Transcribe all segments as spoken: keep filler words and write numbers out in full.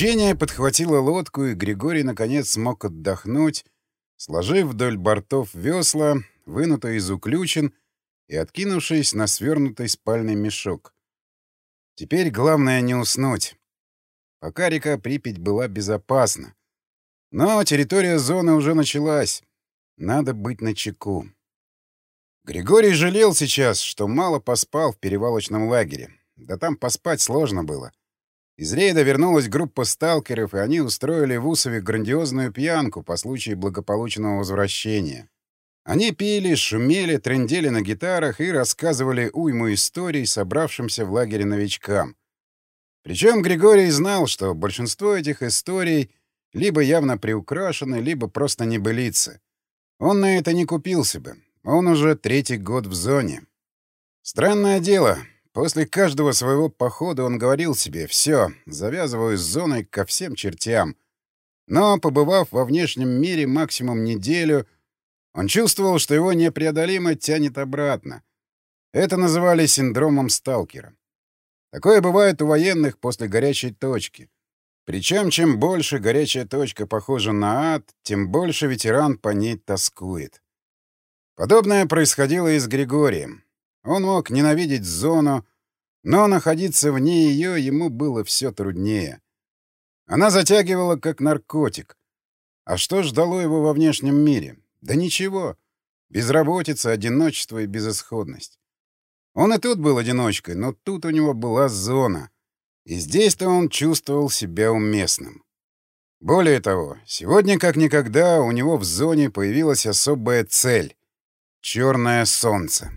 Течение подхватило лодку, и Григорий наконец смог отдохнуть, сложив вдоль бортов весла, вынутые из уключин и откинувшись на свернутый спальный мешок. Теперь главное не уснуть. Пока река Припять была безопасна. Но территория зоны уже началась. Надо быть начеку. Григорий жалел сейчас, что мало поспал в перевалочном лагере. Да там поспать сложно было. Из рейда вернулась группа сталкеров, и они устроили в Усове грандиозную пьянку по случаю благополучного возвращения. Они пили, шумели, трындели на гитарах и рассказывали уйму историй собравшимся в лагере новичкам. Причем Григорий знал, что большинство этих историй либо явно приукрашены, либо просто небылицы. Он на это не купился бы. Он уже третий год в зоне. Странное дело. После каждого своего похода он говорил себе: «Все, завязываю с зоной ко всем чертям». Но, побывав во внешнем мире максимум неделю, он чувствовал, что его непреодолимо тянет обратно. Это называли синдромом сталкера. Такое бывает у военных после горячей точки. Причем, чем больше горячая точка похожа на ад, тем больше ветеран по ней тоскует. Подобное происходило и с Григорием. Он мог ненавидеть зону, но находиться вне ее ему было все труднее. Она затягивала как наркотик. А что ждало его во внешнем мире? Да ничего. Безработица, одиночество и безысходность. Он и тут был одиночкой, но тут у него была зона. И здесь-то он чувствовал себя уместным. Более того, сегодня как никогда у него в зоне появилась особая цель — черное солнце.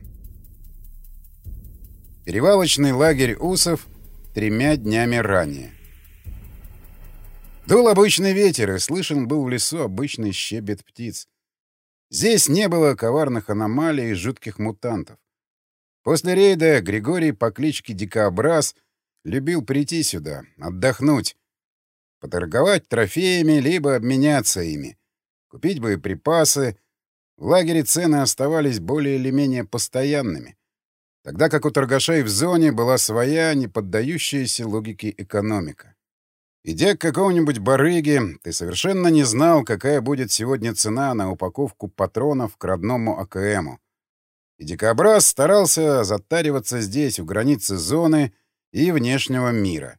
Перевалочный лагерь Усов тремя днями ранее. Дул обычный ветер, и слышен был в лесу обычный щебет птиц. Здесь не было коварных аномалий и жутких мутантов. После рейда Григорий по кличке Дикообраз любил прийти сюда, отдохнуть, поторговать трофеями, либо обменяться ими, купить боеприпасы. В лагере цены оставались более или менее постоянными, тогда как у торгашей в зоне была своя, не поддающаяся логике экономика. Идя к какому-нибудь барыге, ты совершенно не знал, какая будет сегодня цена на упаковку патронов к родному А К Эму. И Дикообраз старался затариваться здесь, у границы зоны и внешнего мира.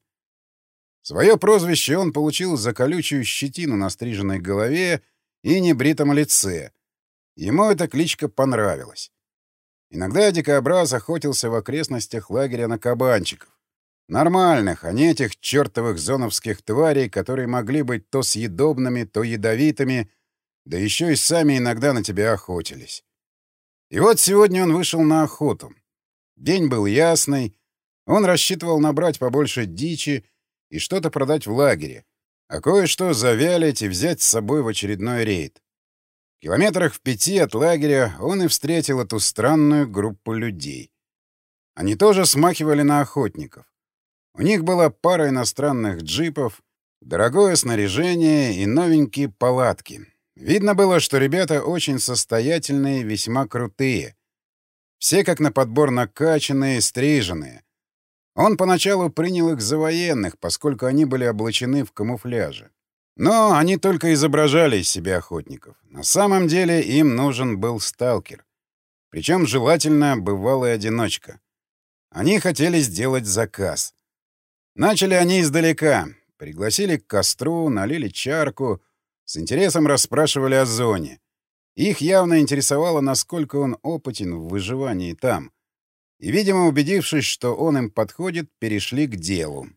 Свое прозвище он получил за колючую щетину на стриженной голове и небритом лице. Ему эта кличка понравилась. Иногда Дикообраз охотился в окрестностях лагеря на кабанчиков. Нормальных, а не этих чертовых зоновских тварей, которые могли быть то съедобными, то ядовитыми, да еще и сами иногда на тебя охотились. И вот сегодня он вышел на охоту. День был ясный, он рассчитывал набрать побольше дичи и что-то продать в лагере, а кое-что завялить и взять с собой в очередной рейд. В километрах в пяти от лагеря он и встретил эту странную группу людей. Они тоже смахивали на охотников. У них была пара иностранных джипов, дорогое снаряжение и новенькие палатки. Видно было, что ребята очень состоятельные, весьма крутые. Все как на подбор накачанные, стриженные. Он поначалу принял их за военных, поскольку они были облачены в камуфляже. Но они только изображали из себя охотников. На самом деле им нужен был сталкер. Причем желательно бывалый одиночка. Они хотели сделать заказ. Начали они издалека. Пригласили к костру, налили чарку, с интересом расспрашивали о зоне. Их явно интересовало, насколько он опытен в выживании там. И, видимо, убедившись, что он им подходит, перешли к делу.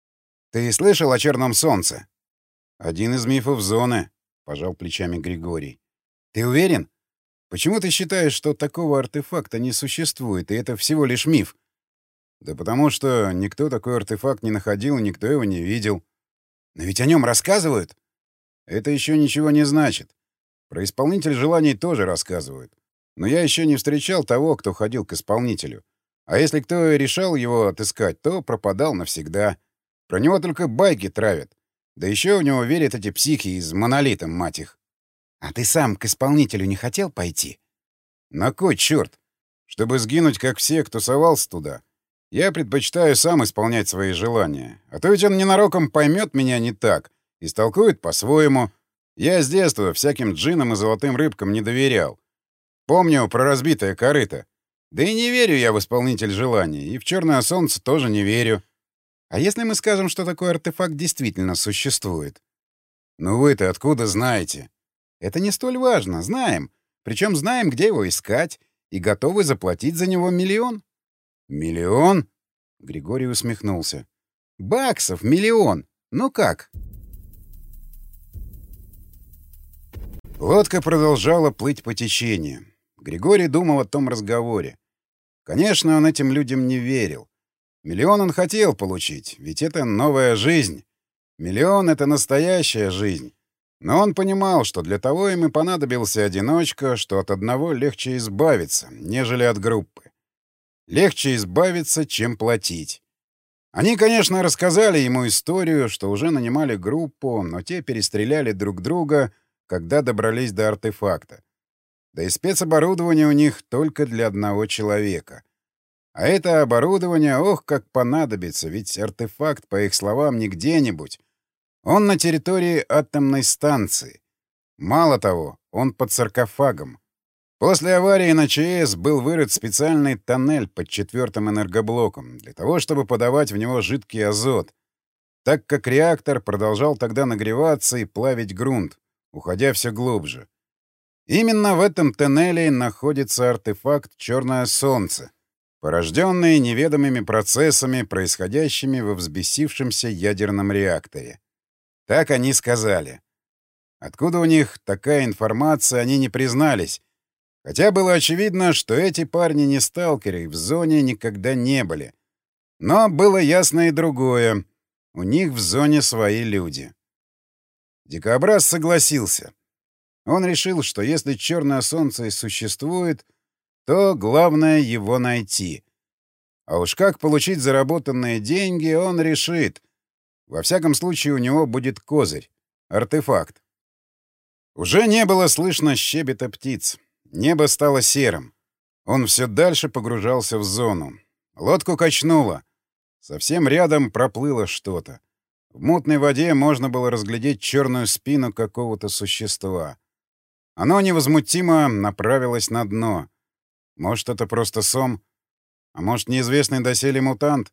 «Ты слышал о черном солнце?» «Один из мифов зоны», — пожал плечами Григорий. «Ты уверен? Почему ты считаешь, что такого артефакта не существует, и это всего лишь миф?» «Да потому что никто такой артефакт не находил, никто его не видел». «Но ведь о нем рассказывают?» «Это еще ничего не значит. Про исполнитель желаний тоже рассказывают. Но я еще не встречал того, кто ходил к исполнителю. А если кто и решал его отыскать, то пропадал навсегда. Про него только байки травят. Да еще в него верят эти психи из монолита, мать их». «А ты сам к исполнителю не хотел пойти?» «На кой черт? Чтобы сгинуть, как все, кто совался туда? Я предпочитаю сам исполнять свои желания. А то ведь он ненароком поймет меня не так, истолкует по-своему. Я с детства всяким джиннам и золотым рыбкам не доверял. Помню про разбитое корыто. Да и не верю я в исполнитель желаний, и в черное солнце тоже не верю. А если мы скажем, что такой артефакт действительно существует? Ну вы-то откуда знаете? Это не столь важно, знаем. Причем знаем, где его искать, и готовы заплатить за него миллион. Миллион? Григорий усмехнулся. Баксов миллион. Ну как? Лодка продолжала плыть по течению. Григорий думал о том разговоре. Конечно, он этим людям не верил. Миллион он хотел получить, ведь это новая жизнь. Миллион — это настоящая жизнь. Но он понимал, что для того им и понадобился одиночка, что от одного легче избавиться, нежели от группы. Легче избавиться, чем платить. Они, конечно, рассказали ему историю, что уже нанимали группу, но те перестреляли друг друга, когда добрались до артефакта. Да и спецоборудование у них только для одного человека. А это оборудование, ох, как понадобится, ведь артефакт, по их словам, не где-нибудь. Он на территории атомной станции. Мало того, он под саркофагом. После аварии на ЧАЭС был вырыт специальный тоннель под четвертым энергоблоком для того, чтобы подавать в него жидкий азот, так как реактор продолжал тогда нагреваться и плавить грунт, уходя все глубже. Именно в этом тоннеле находится артефакт «Черное солнце», порожденный неведомыми процессами, происходящими во взбесившемся ядерном реакторе. Так они сказали. Откуда у них такая информация, они не признались, хотя было очевидно, что эти парни не сталкеры и в зоне никогда не были. Но было ясно и другое. У них в зоне свои люди. Дикобраз согласился. Он решил, что если черное солнце и существует, то главное его найти. А уж как получить заработанные деньги, он решит. Во всяком случае, у него будет козырь — артефакт. Уже не было слышно щебета птиц. Небо стало серым. Он все дальше погружался в зону. Лодку качнуло. Совсем рядом проплыло что-то. В мутной воде можно было разглядеть черную спину какого-то существа. Оно невозмутимо направилось на дно. Может, это просто сом? А может, неизвестный доселе мутант?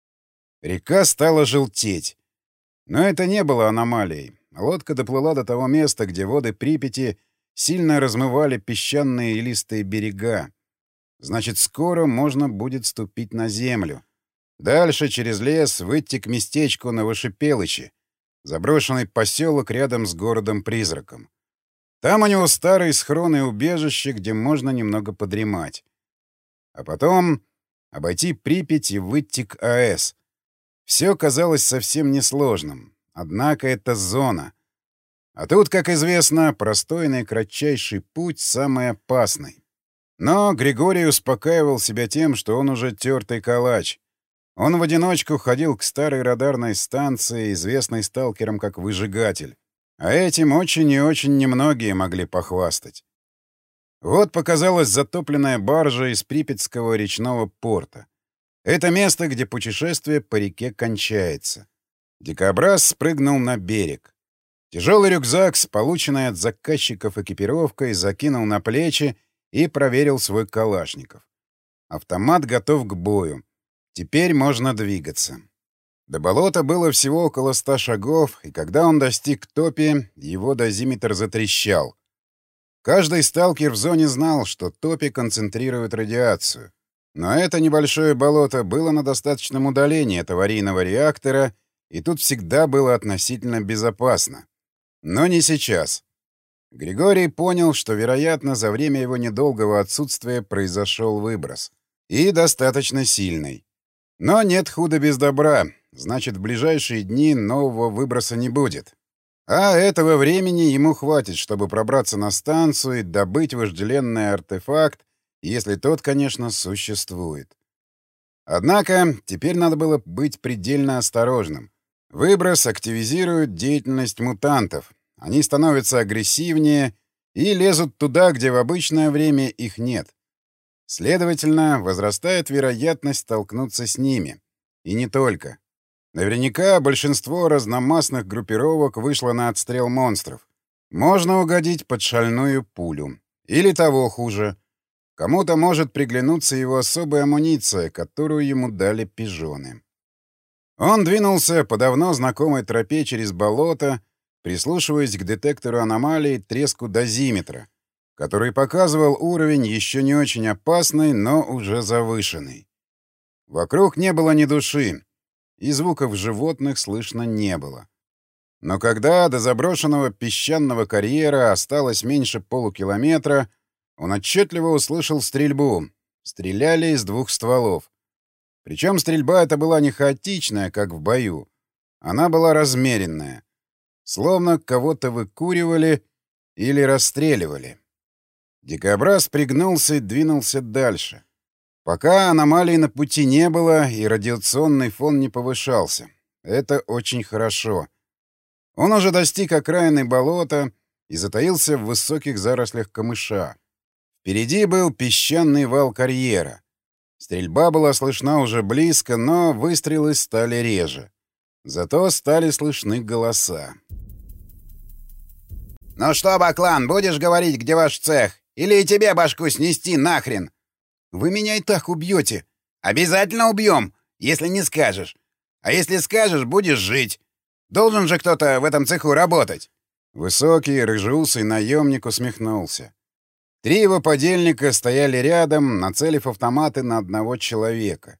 Река стала желтеть. Но это не было аномалией. Лодка доплыла до того места, где воды Припяти сильно размывали песчаные и листые берега. Значит, скоро можно будет ступить на землю. Дальше, через лес, выйти к местечку Новошипелычи, заброшенный поселок рядом с городом-призраком. Там у него старые схроны и убежище, где можно немного подремать. А потом обойти Припять и выйти к АЭС. Все казалось совсем несложным. Однако это зона. А тут, как известно, простой наикратчайший путь самый опасный. Но Григорий успокаивал себя тем, что он уже тертый калач. Он в одиночку ходил к старой радарной станции, известной сталкерам как «Выжигатель». А этим очень и очень немногие могли похвастать. Вот показалась затопленная баржа из Припятского речного порта. Это место, где путешествие по реке кончается. Дикобраз спрыгнул на берег. Тяжелый рюкзак с полученной от заказчиков экипировкой закинул на плечи и проверил свой калашников. Автомат готов к бою. Теперь можно двигаться. До болота было всего около ста шагов, и когда он достиг топи, его дозиметр затрещал. Каждый сталкер в зоне знал, что топи концентрируют радиацию. Но это небольшое болото было на достаточном удалении от аварийного реактора, и тут всегда было относительно безопасно. Но не сейчас. Григорий понял, что, вероятно, за время его недолгого отсутствия произошел выброс. И достаточно сильный. Но нет худа без добра. Значит, в ближайшие дни нового выброса не будет. А этого времени ему хватит, чтобы пробраться на станцию и добыть вожделенный артефакт, если тот, конечно, существует. Однако теперь надо было быть предельно осторожным. Выброс активизирует деятельность мутантов. Они становятся агрессивнее и лезут туда, где в обычное время их нет. Следовательно, возрастает вероятность столкнуться с ними. И не только. Наверняка большинство разномастных группировок вышло на отстрел монстров. Можно угодить под шальную пулю. Или того хуже. Кому-то может приглянуться его особая амуниция, которую ему дали пижоны. Он двинулся по давно знакомой тропе через болото, прислушиваясь к детектору аномалий треску дозиметра, который показывал уровень еще не очень опасный, но уже завышенный. Вокруг не было ни души, и звуков животных слышно не было. Но когда до заброшенного песчаного карьера осталось меньше полукилометра, он отчетливо услышал стрельбу. Стреляли из двух стволов. Причем стрельба эта была не хаотичная, как в бою. Она была размеренная. Словно кого-то выкуривали или расстреливали. Дикобраз пригнулся и двинулся дальше. Пока аномалий на пути не было и радиационный фон не повышался. Это очень хорошо. Он уже достиг окраины болота и затаился в высоких зарослях камыша. Впереди был песчаный вал карьера. Стрельба была слышна уже близко, но выстрелы стали реже. Зато стали слышны голоса. «Ну что, Баклан, будешь говорить, где ваш цех? Или и тебе башку снести нахрен?» «Вы меня и так убьете». «Обязательно убьем, если не скажешь. А если скажешь, будешь жить. Должен же кто-то в этом цеху работать». Высокий, рыжеусый наемник усмехнулся. Три его подельника стояли рядом, нацелив автоматы на одного человека.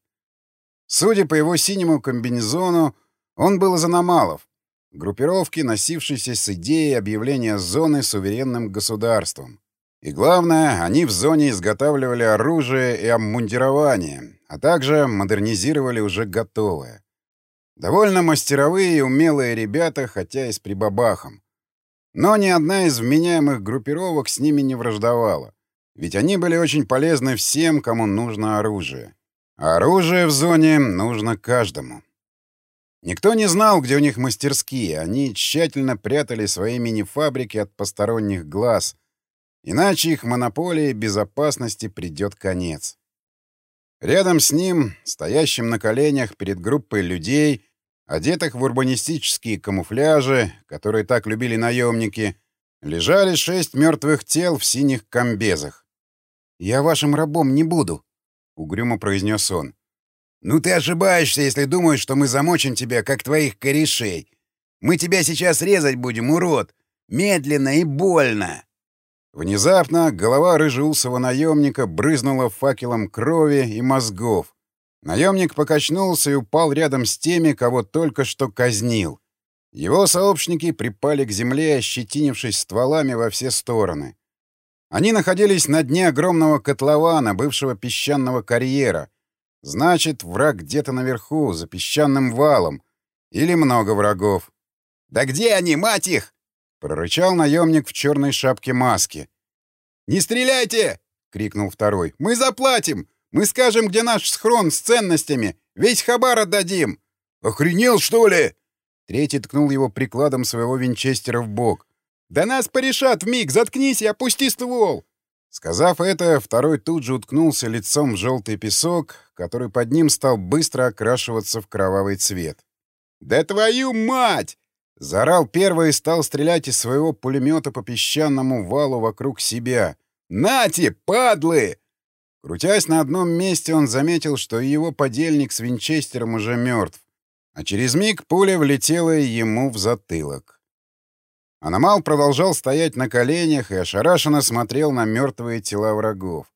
Судя по его синему комбинезону, он был из аномалов, группировки, носившейся с идеей объявления зоны суверенным государством. И главное, они в зоне изготавливали оружие и обмундирование, а также модернизировали уже готовое. Довольно мастеровые и умелые ребята, хотя и с прибабахом. Но ни одна из вменяемых группировок с ними не враждовала, ведь они были очень полезны всем, кому нужно оружие. А оружие в зоне нужно каждому. Никто не знал, где у них мастерские, они тщательно прятали свои мини-фабрики от посторонних глаз, иначе их монополии безопасности придет конец. Рядом с ним, стоящим на коленях перед группой людей, одетых в урбанистические камуфляжи, которые так любили наемники, лежали шесть мертвых тел в синих комбезах. «Я вашим рабом не буду», — угрюмо произнес он. «Ну ты ошибаешься, если думаешь, что мы замочим тебя, как твоих корешей. Мы тебя сейчас резать будем, урод! Медленно и больно!» Внезапно голова рыжеусого наемника брызнула факелом крови и мозгов. Наемник покачнулся и упал рядом с теми, кого только что казнил. Его сообщники припали к земле, ощетинившись стволами во все стороны. Они находились на дне огромного котлована, бывшего песчаного карьера. Значит, враг где-то наверху, за песчаным валом. Или много врагов. «Да где они, мать их?» — прорычал наемник в черной шапке маски. «Не стреляйте!» — крикнул второй. «Мы заплатим! Мы скажем, где наш схрон с ценностями! Весь хабар отдадим!» «Охренел, что ли?» Третий ткнул его прикладом своего винчестера в бок. «Да нас порешат вмиг! Заткнись и опусти ствол!» Сказав это, второй тут же уткнулся лицом в желтый песок, который под ним стал быстро окрашиваться в кровавый цвет. «Да твою мать!» — заорал первый и стал стрелять из своего пулемета по песчаному валу вокруг себя. «Нате, падлы!» Крутясь на одном месте, он заметил, что и его подельник с винчестером уже мертв, а через миг пуля влетела ему в затылок. Аномал продолжал стоять на коленях и ошарашенно смотрел на мертвые тела врагов.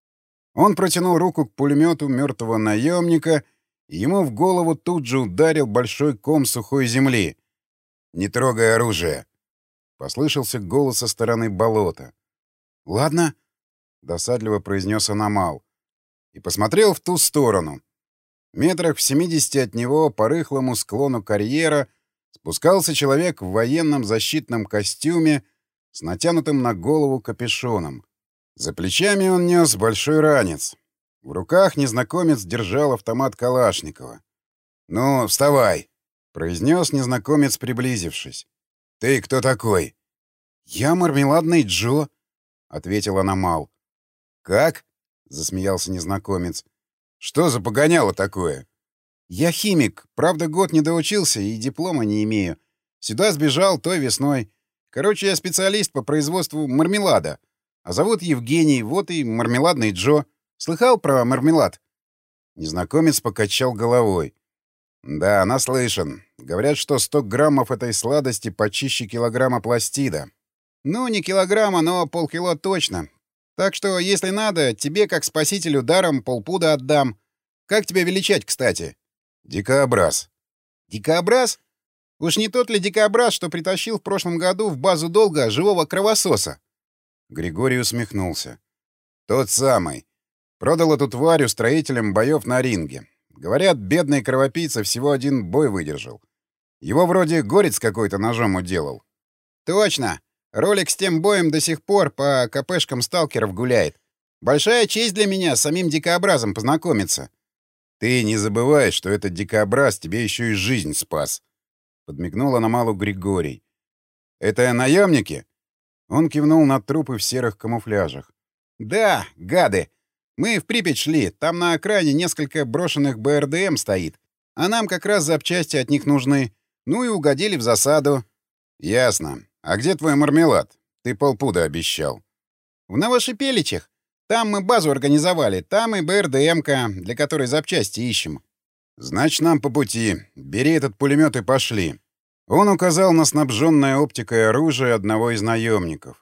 Он протянул руку к пулемету мертвого наемника, и ему в голову тут же ударил большой ком сухой земли. «Не трогай оружие!» — послышался голос со стороны болота. «Ладно», — досадливо произнес Аномал. И посмотрел в ту сторону. Метрах в семидесяти от него по рыхлому склону карьера спускался человек в военном защитном костюме с натянутым на голову капюшоном. За плечами он нес большой ранец. В руках незнакомец держал автомат Калашникова. «Ну, вставай!» — произнес незнакомец, приблизившись. «Ты кто такой?» «Я Мармеладный Джо», — ответил Аномал. «Как?» — засмеялся незнакомец. «Что за погоняло такое?» «Я химик. Правда, год не доучился и диплома не имею. Сюда сбежал той весной. Короче, я специалист по производству мармелада. А зовут Евгений, вот и мармеладный Джо. Слыхал про мармелад?» Незнакомец покачал головой. «Да, наслышан. Говорят, что сто граммов этой сладости почище килограмма пластида. Ну, не килограмма, но полкило точно. Так что, если надо, тебе, как спасителю, даром полпуда отдам. Как тебя величать, кстати?» «Дикообраз». «Дикообраз? Уж не тот ли дикообраз, что притащил в прошлом году в базу долга живого кровососа?» Григорий усмехнулся. «Тот самый. Продал эту тварь устроителям боев на ринге. Говорят, бедный кровопийца всего один бой выдержал. Его вроде горец какой-то ножом уделал». «Точно. Ролик с тем боем до сих пор по КПшкам сталкеров гуляет. Большая честь для меня с самим дикообразом познакомиться». «Ты не забывай, что этот дикообраз тебе еще и жизнь спас», — подмигнул Аномалу Григорий. «Это наемники?» Он кивнул на трупы в серых камуфляжах. «Да, гады. Мы в Припять шли. Там на окраине несколько брошенных БРДМ стоит. А нам как раз запчасти от них нужны. Ну и угодили в засаду». «Ясно. А где твой мармелад? Ты полпуда обещал». «В Новошипеличах. Там мы базу организовали. Там и БРДМка, для которой запчасти ищем». «Значит, нам по пути. Бери этот пулемет и пошли». Он указал на снабженное оптикой оружие одного из наемников.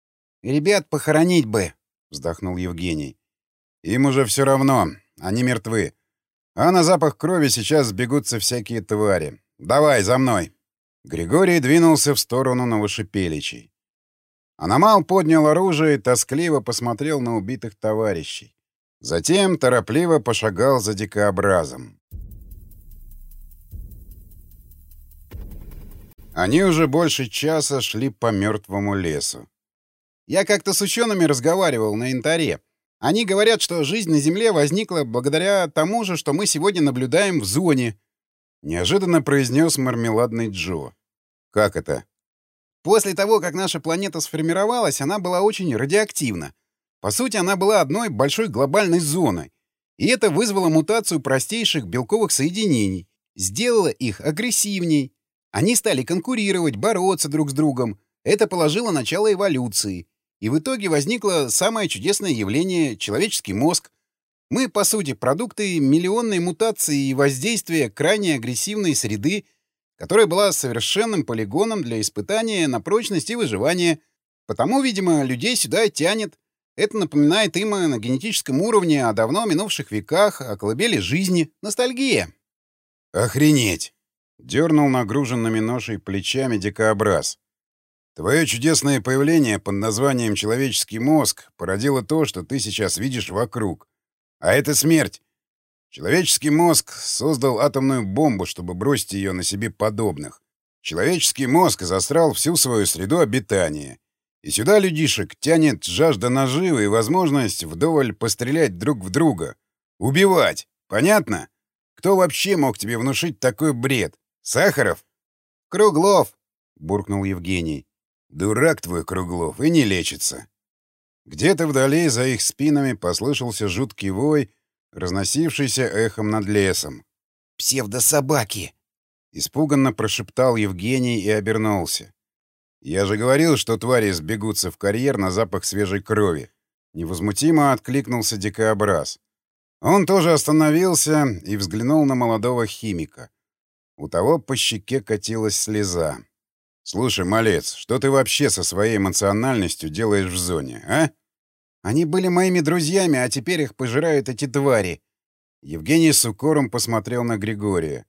«Ребят похоронить бы», — вздохнул Евгений. «Им уже все равно. Они мертвы. А на запах крови сейчас сбегутся всякие твари. Давай, за мной». Григорий двинулся в сторону Новошипеличей. Аномал поднял оружие и тоскливо посмотрел на убитых товарищей. Затем торопливо пошагал за дикообразом. Они уже больше часа шли по мертвому лесу. «Я как-то с учеными разговаривал на Янтаре. Они говорят, что жизнь на Земле возникла благодаря тому же, что мы сегодня наблюдаем в зоне», — неожиданно произнес мармеладный Джо. «Как это?» «После того, как наша планета сформировалась, она была очень радиоактивна. По сути, она была одной большой глобальной зоной. И это вызвало мутацию простейших белковых соединений, сделало их агрессивней. Они стали конкурировать, бороться друг с другом. Это положило начало эволюции. И в итоге возникло самое чудесное явление — человеческий мозг. Мы, по сути, продукты миллионной мутации и воздействия крайне агрессивной среды, которая была совершенным полигоном для испытания на прочность и выживание. Потому, видимо, людей сюда и тянет. Это напоминает им на генетическом уровне о давно минувших веках, о колыбели жизни. Ностальгия». «Охренеть!» — дернул нагруженными ношей плечами дикообраз. «Твое чудесное появление под названием «человеческий мозг» породило то, что ты сейчас видишь вокруг. А это смерть. Человеческий мозг создал атомную бомбу, чтобы бросить ее на себе подобных. Человеческий мозг засрал всю свою среду обитания. И сюда людишек тянет жажда наживы и возможность вдоволь пострелять друг в друга. Убивать. Понятно? Кто вообще мог тебе внушить такой бред? Сахаров?» «Круглов», — буркнул Евгений. «Дурак твой, Круглов, и не лечится». Где-то вдали за их спинами послышался жуткий вой, разносившийся эхом над лесом. «Псевдособаки!» — испуганно прошептал Евгений и обернулся. «Я же говорил, что твари сбегутся в карьер на запах свежей крови». Невозмутимо откликнулся дикообраз. Он тоже остановился и взглянул на молодого химика. У того по щеке катилась слеза. «Слушай, малец, что ты вообще со своей эмоциональностью делаешь в зоне, а?» «Они были моими друзьями, а теперь их пожирают эти твари». Евгений с укором посмотрел на Григория.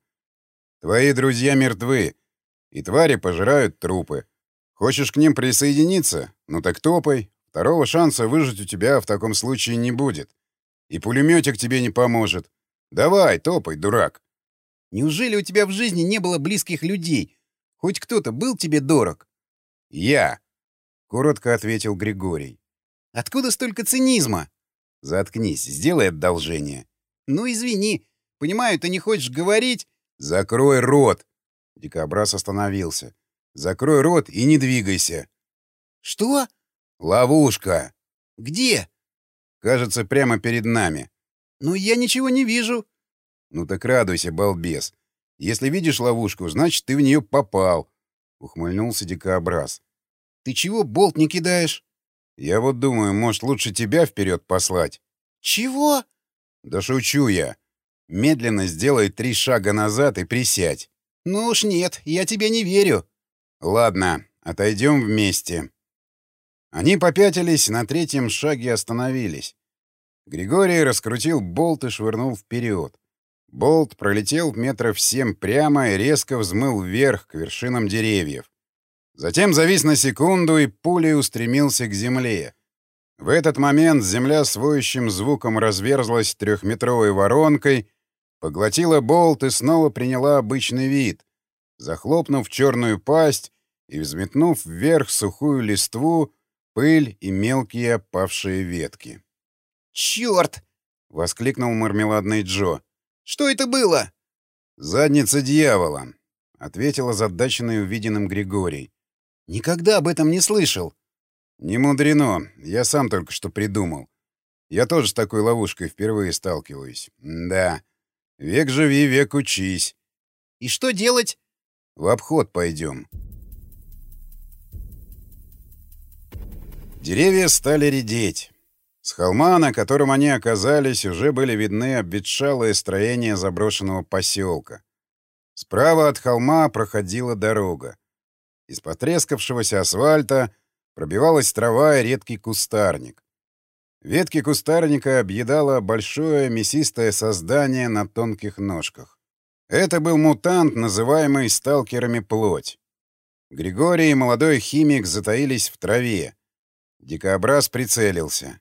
«Твои друзья мертвы, и твари пожирают трупы. Хочешь к ним присоединиться? Ну так топай. Второго шанса выжить у тебя в таком случае не будет. И пулеметик тебе не поможет. Давай, топай, дурак». «Неужели у тебя в жизни не было близких людей? Хоть кто-то был тебе дорог?» «Я», — коротко ответил Григорий. «Откуда столько цинизма?» «Заткнись, сделай одолжение». «Ну, извини. Понимаю, ты не хочешь говорить...» «Закрой рот!» Дикобраз остановился. «Закрой рот и не двигайся». «Что?» «Ловушка». «Где?» Кажется, прямо перед нами. «Ну, я ничего не вижу». «Ну так радуйся, балбес. Если видишь ловушку, значит, ты в нее попал», — ухмыльнулся дикообраз. «Ты чего болт не кидаешь?» «Я вот думаю, может, лучше тебя вперед послать». «Чего?» «Да шучу я. Медленно сделай три шага назад и присядь». «Ну уж нет, я тебе не верю». «Ладно, отойдем вместе». Они попятились, на третьем шаге остановились. Григорий раскрутил болт и швырнул вперед. Болт пролетел метров семь прямо и резко взмыл вверх к вершинам деревьев. Затем завис на секунду и пулей устремился к земле. В этот момент земля с воющим звуком разверзлась трехметровой воронкой, поглотила болт и снова приняла обычный вид, захлопнув черную пасть и взметнув вверх сухую листву, пыль и мелкие опавшие ветки. «Черт!» — воскликнул мармеладный Джо. «Что это было?» «Задница дьявола», — ответил озадаченный увиденным Григорий. «Никогда об этом не слышал». «Не мудрено. Я сам только что придумал. Я тоже с такой ловушкой впервые сталкиваюсь. Да. Век живи, век учись». «И что делать?» «В обход пойдем». Деревья стали редеть. С холма, на котором они оказались, уже были видны обветшалые строения заброшенного поселка. Справа от холма проходила дорога. Из потрескавшегося асфальта пробивалась трава и редкий кустарник. Ветки кустарника объедало большое мясистое создание на тонких ножках. Это был мутант, называемый сталкерами плоть. Григорий и молодой химик затаились в траве. Дикообраз прицелился.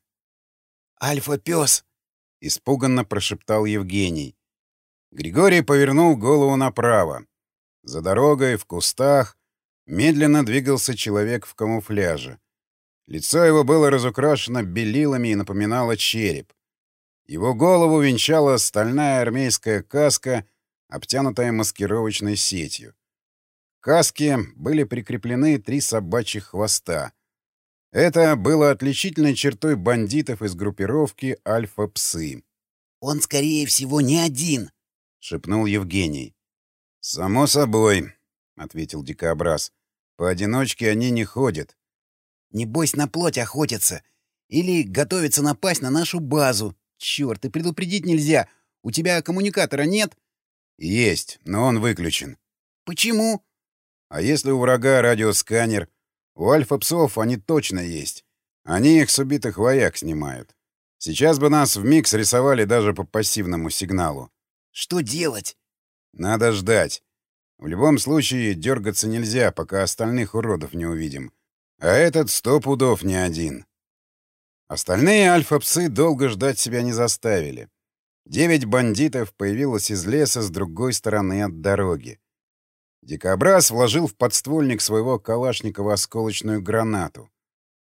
«Альфа-пес!» — испуганно прошептал Евгений. Григорий повернул голову направо. За дорогой, в кустах, медленно двигался человек в камуфляже. Лицо его было разукрашено белилами и напоминало череп. Его голову венчала стальная армейская каска, обтянутая маскировочной сетью. К каске были прикреплены три собачьих хвоста. Это было отличительной чертой бандитов из группировки «Альфа-псы». «Он, скорее всего, не один», — шепнул Евгений. «Само собой», — ответил дикообраз. «Поодиночке они не ходят». «Небось, на плоть охотятся. Или готовятся напасть на нашу базу. Черт, и предупредить нельзя. У тебя коммуникатора нет?» «Есть, но он выключен». «Почему?» «А если у врага радиосканер? У альфа-псов они точно есть. Они их с убитых вояк снимают. Сейчас бы нас вмиг срисовали даже по пассивному сигналу». «Что делать?» «Надо ждать. В любом случае дергаться нельзя, пока остальных уродов не увидим. А этот сто пудов не один». Остальные альфа-псы долго ждать себя не заставили. Девять бандитов появилось из леса с другой стороны от дороги. Дикообраз вложил в подствольник своего Калашникова осколочную гранату.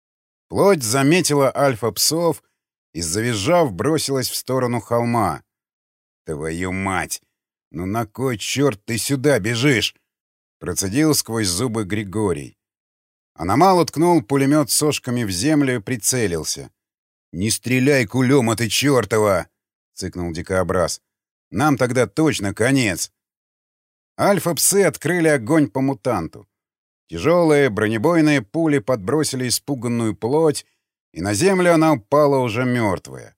Плоть заметила альфа-псов и, завизжав, бросилась в сторону холма. «Твою мать! Ну на кой черт ты сюда бежишь?» — процедил сквозь зубы Григорий. Аномал уткнул пулемет сошками в землю и прицелился. «Не стреляй, кулема ты чертова!» — цыкнул дикообраз. «Нам тогда точно конец!» Альфа-псы открыли огонь по мутанту. Тяжелые бронебойные пули подбросили испуганную плоть, и на землю она упала уже мертвая.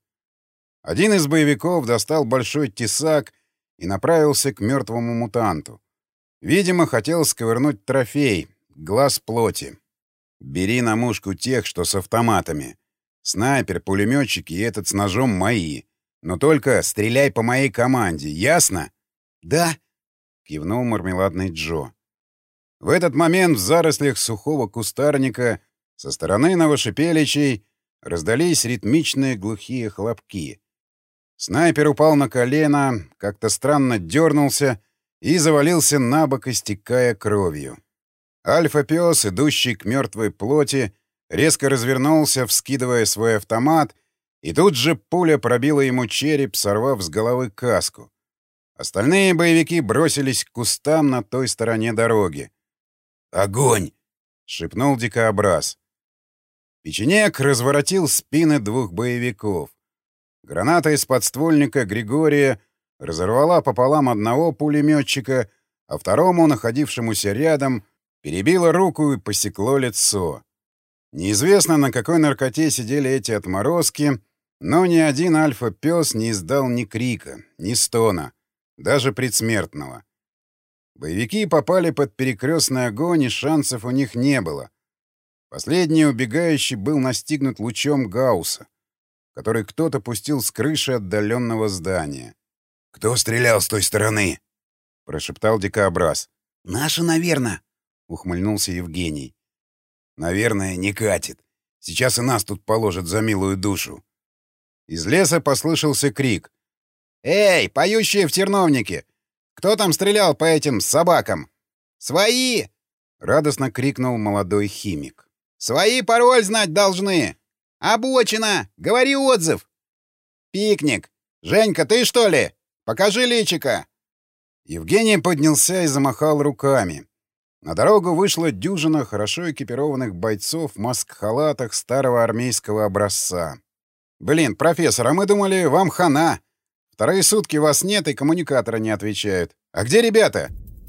Один из боевиков достал большой тесак и направился к мертвому мутанту. Видимо, хотел сковырнуть трофей — глаз плоти. «Бери на мушку тех, что с автоматами. Снайпер, пулеметчик и этот с ножом мои. Но только стреляй по моей команде, ясно?» «Да», — кивнул мармеладный Джо. В этот момент в зарослях сухого кустарника со стороны Новошипеличей раздались ритмичные глухие хлопки. Снайпер упал на колено, как-то странно дернулся и завалился на бок, истекая кровью. Альфа-пес, идущий к мертвой плоти, резко развернулся, вскидывая свой автомат, и тут же пуля пробила ему череп, сорвав с головы каску. Остальные боевики бросились к кустам на той стороне дороги. «Огонь!» — шепнул дикообраз. Печенек разворотил спины двух боевиков. Граната из подствольника Григория разорвала пополам одного пулеметчика, а второму, находившемуся рядом, перебило руку и посекло лицо. Неизвестно, на какой наркоте сидели эти отморозки, но ни один альфа-пес не издал ни крика, ни стона, даже предсмертного. Боевики попали под перекрестный огонь, и шансов у них не было. Последний убегающий был настигнут лучом Гаусса, который кто-то пустил с крыши отдаленного здания. «Кто стрелял с той стороны?» — прошептал дикообраз. «Наши, наверное», — ухмыльнулся Евгений. «Наверное, не катит. Сейчас и нас тут положат за милую душу». Из леса послышался крик. «Эй, поющие в терновнике! Кто там стрелял по этим собакам?» «Свои!» — радостно крикнул молодой химик. «Свои пароль знать должны! Обочина! Говори отзыв!» «Пикник! Женька, ты что ли? Покажи личико!» Евгений поднялся и замахал руками. На дорогу вышла дюжина хорошо экипированных бойцов в маск-халатах старого армейского образца. «Блин, профессор, а мы думали, вам хана. Вторые сутки вас нет и коммуникаторы не отвечают. А где ребята?»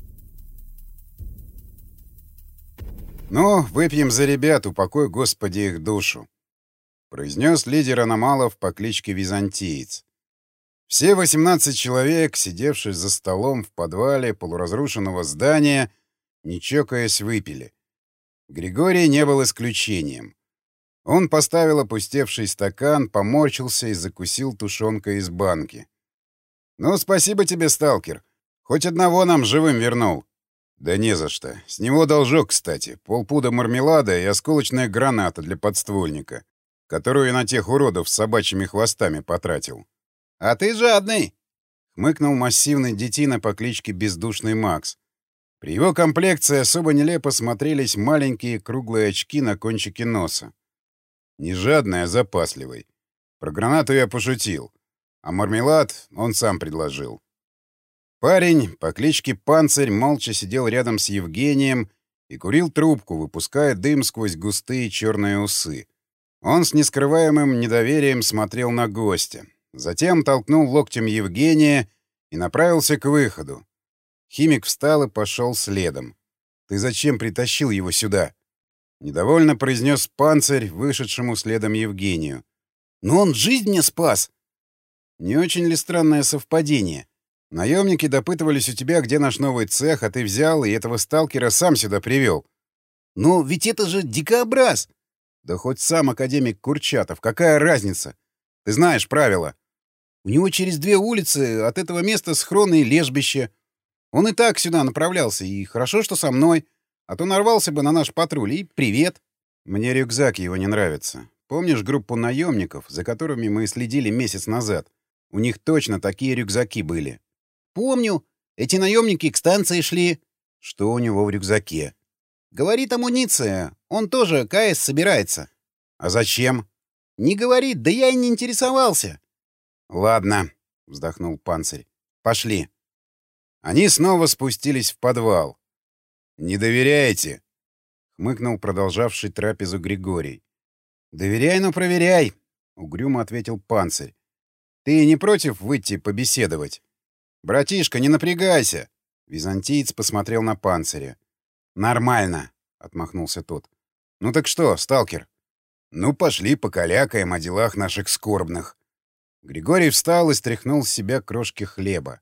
«Ну, выпьем за ребят, упокой, Господи, их душу», — произнес лидер аномалов по кличке Византиец. Все восемнадцать человек, сидевшие за столом в подвале полуразрушенного здания, не чокаясь, выпили. Григорий не был исключением. Он поставил опустевший стакан, поморщился и закусил тушенкой из банки. «Ну, спасибо тебе, сталкер. Хоть одного нам живым вернул». «Да не за что. С него должок, кстати. Полпуда мармелада и осколочная граната для подствольника, которую я на тех уродов с собачьими хвостами потратил». «А ты жадный!» — хмыкнул массивный детина по кличке Бездушный Макс. При его комплекции особо нелепо смотрелись маленькие круглые очки на кончике носа. Не жадный, а запасливый. Про гранату я пошутил. А мармелад он сам предложил. Парень по кличке Панцирь молча сидел рядом с Евгением и курил трубку, выпуская дым сквозь густые черные усы. Он с нескрываемым недоверием смотрел на гостя. Затем толкнул локтем Евгения и направился к выходу. Химик встал и пошел следом. «Ты зачем притащил его сюда?» — недовольно произнес Панцирь, вышедшему следом Евгению. «Но он жизнь мне спас!» «Не очень ли странное совпадение? Наемники допытывались у тебя, где наш новый цех, а ты взял и этого сталкера сам сюда привел». «Но ведь это же дикообраз!» «Да хоть сам академик Курчатов, какая разница? Ты знаешь правила. У него через две улицы от этого места схрон и лежбище. Он и так сюда направлялся, и хорошо, что со мной. А то нарвался бы на наш патруль, и привет. Мне рюкзак его не нравится. Помнишь группу наемников, за которыми мы следили месяц назад? У них точно такие рюкзаки были». «Помню. Эти наемники к станции шли». «Что у него в рюкзаке?» «Говорит, амуниция. Он тоже КС собирается». «А зачем?» «Не говорит, да я и не интересовался». «Ладно», — вздохнул Панцирь. «Пошли». Они снова спустились в подвал. «Не доверяете?» — хмыкнул продолжавший трапезу Григорий. «Доверяй, но проверяй», — угрюмо ответил Панцирь. «Ты не против выйти побеседовать?» «Братишка, не напрягайся!» Византиец посмотрел на Панциря. «Нормально», — отмахнулся тот. «Ну так что, сталкер?» «Ну, пошли покалякаем о делах наших скорбных». Григорий встал и стряхнул с себя крошки хлеба.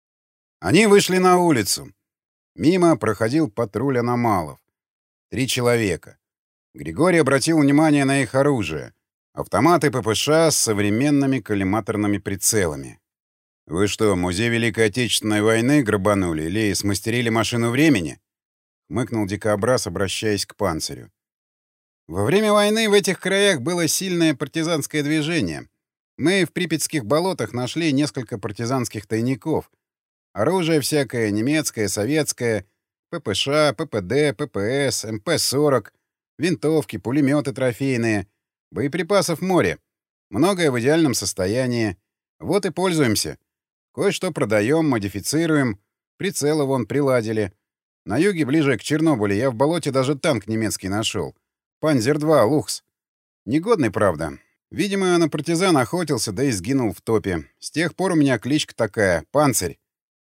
Они вышли на улицу. Мимо проходил патруль аномалов. Три человека. Григорий обратил внимание на их оружие. Автоматы ППШ с современными коллиматорными прицелами. «Вы что, музей Великой Отечественной войны грабанули или смастерили машину времени?» — хмыкнул дикообраз, обращаясь к Панцирю. «Во время войны в этих краях было сильное партизанское движение. Мы в Припятских болотах нашли несколько партизанских тайников. Оружие всякое, немецкое, советское, ППШ, ППД, ППС, эм пэ сорок, винтовки, пулеметы трофейные, боеприпасов море. Многое в идеальном состоянии. Вот и пользуемся. Кое-что продаем, модифицируем. Прицелы вон приладили. На юге, ближе к Чернобылю, я в болоте даже танк немецкий нашел. Панзер два, Лухс. Негодный, правда. Видимо, на партизан охотился, да и сгинул в топе. С тех пор у меня кличка такая — Панцирь.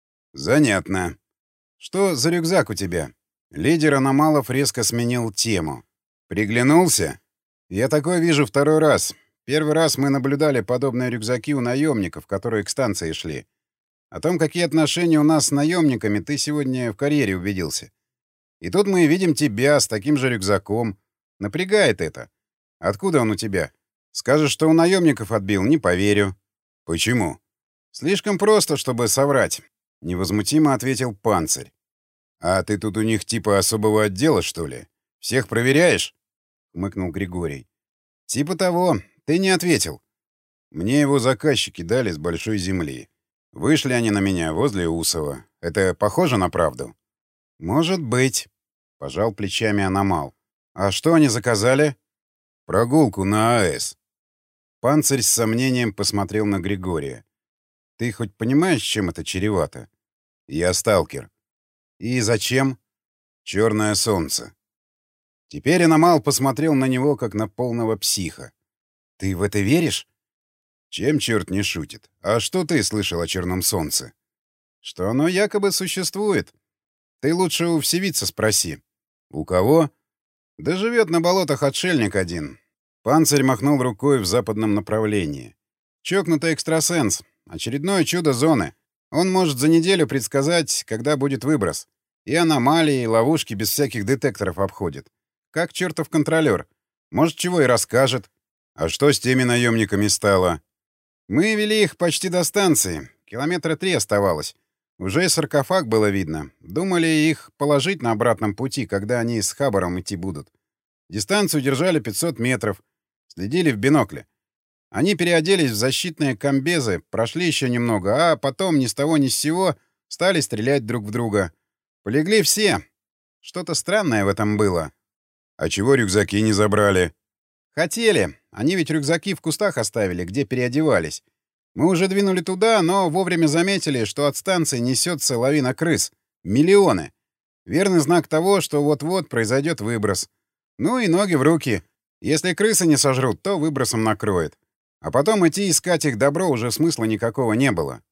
Занятно. Что за рюкзак у тебя? Лидер Аномалов резко сменил тему. Приглянулся? Я такое вижу второй раз. Первый раз мы наблюдали подобные рюкзаки у наемников, которые к станции шли. О том, какие отношения у нас с наемниками, ты сегодня в карьере убедился. И тут мы видим тебя с таким же рюкзаком. Напрягает это. Откуда он у тебя? Скажешь, что у наемников отбил, не поверю. Почему? Слишком просто, чтобы соврать. Невозмутимо ответил Панцирь. А ты тут у них типа особого отдела, что ли? Всех проверяешь? Хмыкнул Григорий. Типа того. Ты не ответил. Мне его заказчики дали с большой земли. Вышли они на меня возле Усова. Это похоже на правду? Может быть. Пожал плечами Аномал. А что они заказали? Прогулку на АЭС. Панцирь с сомнением посмотрел на Григория. Ты хоть понимаешь, чем это чревато? Я сталкер. И зачем? Черное солнце. Теперь Аномал посмотрел на него, как на полного психа. Ты в это веришь? Чем черт не шутит? А что ты слышал о черном солнце? Что оно якобы существует. Ты лучше у Всевидца спроси. У кого? Да живет на болотах отшельник один. Панцирь махнул рукой в западном направлении. Чокнутый экстрасенс. Очередное чудо зоны. Он может за неделю предсказать, когда будет выброс. И аномалии, и ловушки без всяких детекторов обходит. Как чертов контролер. Может, чего и расскажет. А что с теми наемниками стало? Мы вели их почти до станции. Километра три оставалось. Уже и саркофаг было видно. Думали их положить на обратном пути, когда они с Хабаром идти будут. Дистанцию держали пятьсот метров. Следили в бинокле. Они переоделись в защитные комбезы, прошли еще немного, а потом ни с того ни с сего стали стрелять друг в друга. Полегли все. Что-то странное в этом было. А чего рюкзаки не забрали? Хотели. Они ведь рюкзаки в кустах оставили, где переодевались. Мы уже двинули туда, но вовремя заметили, что от станции несется лавина крыс. Миллионы. Верный знак того, что вот-вот произойдет выброс. Ну и ноги в руки. Если крысы не сожрут, то выбросом накроет. А потом идти искать их добро уже смысла никакого не было.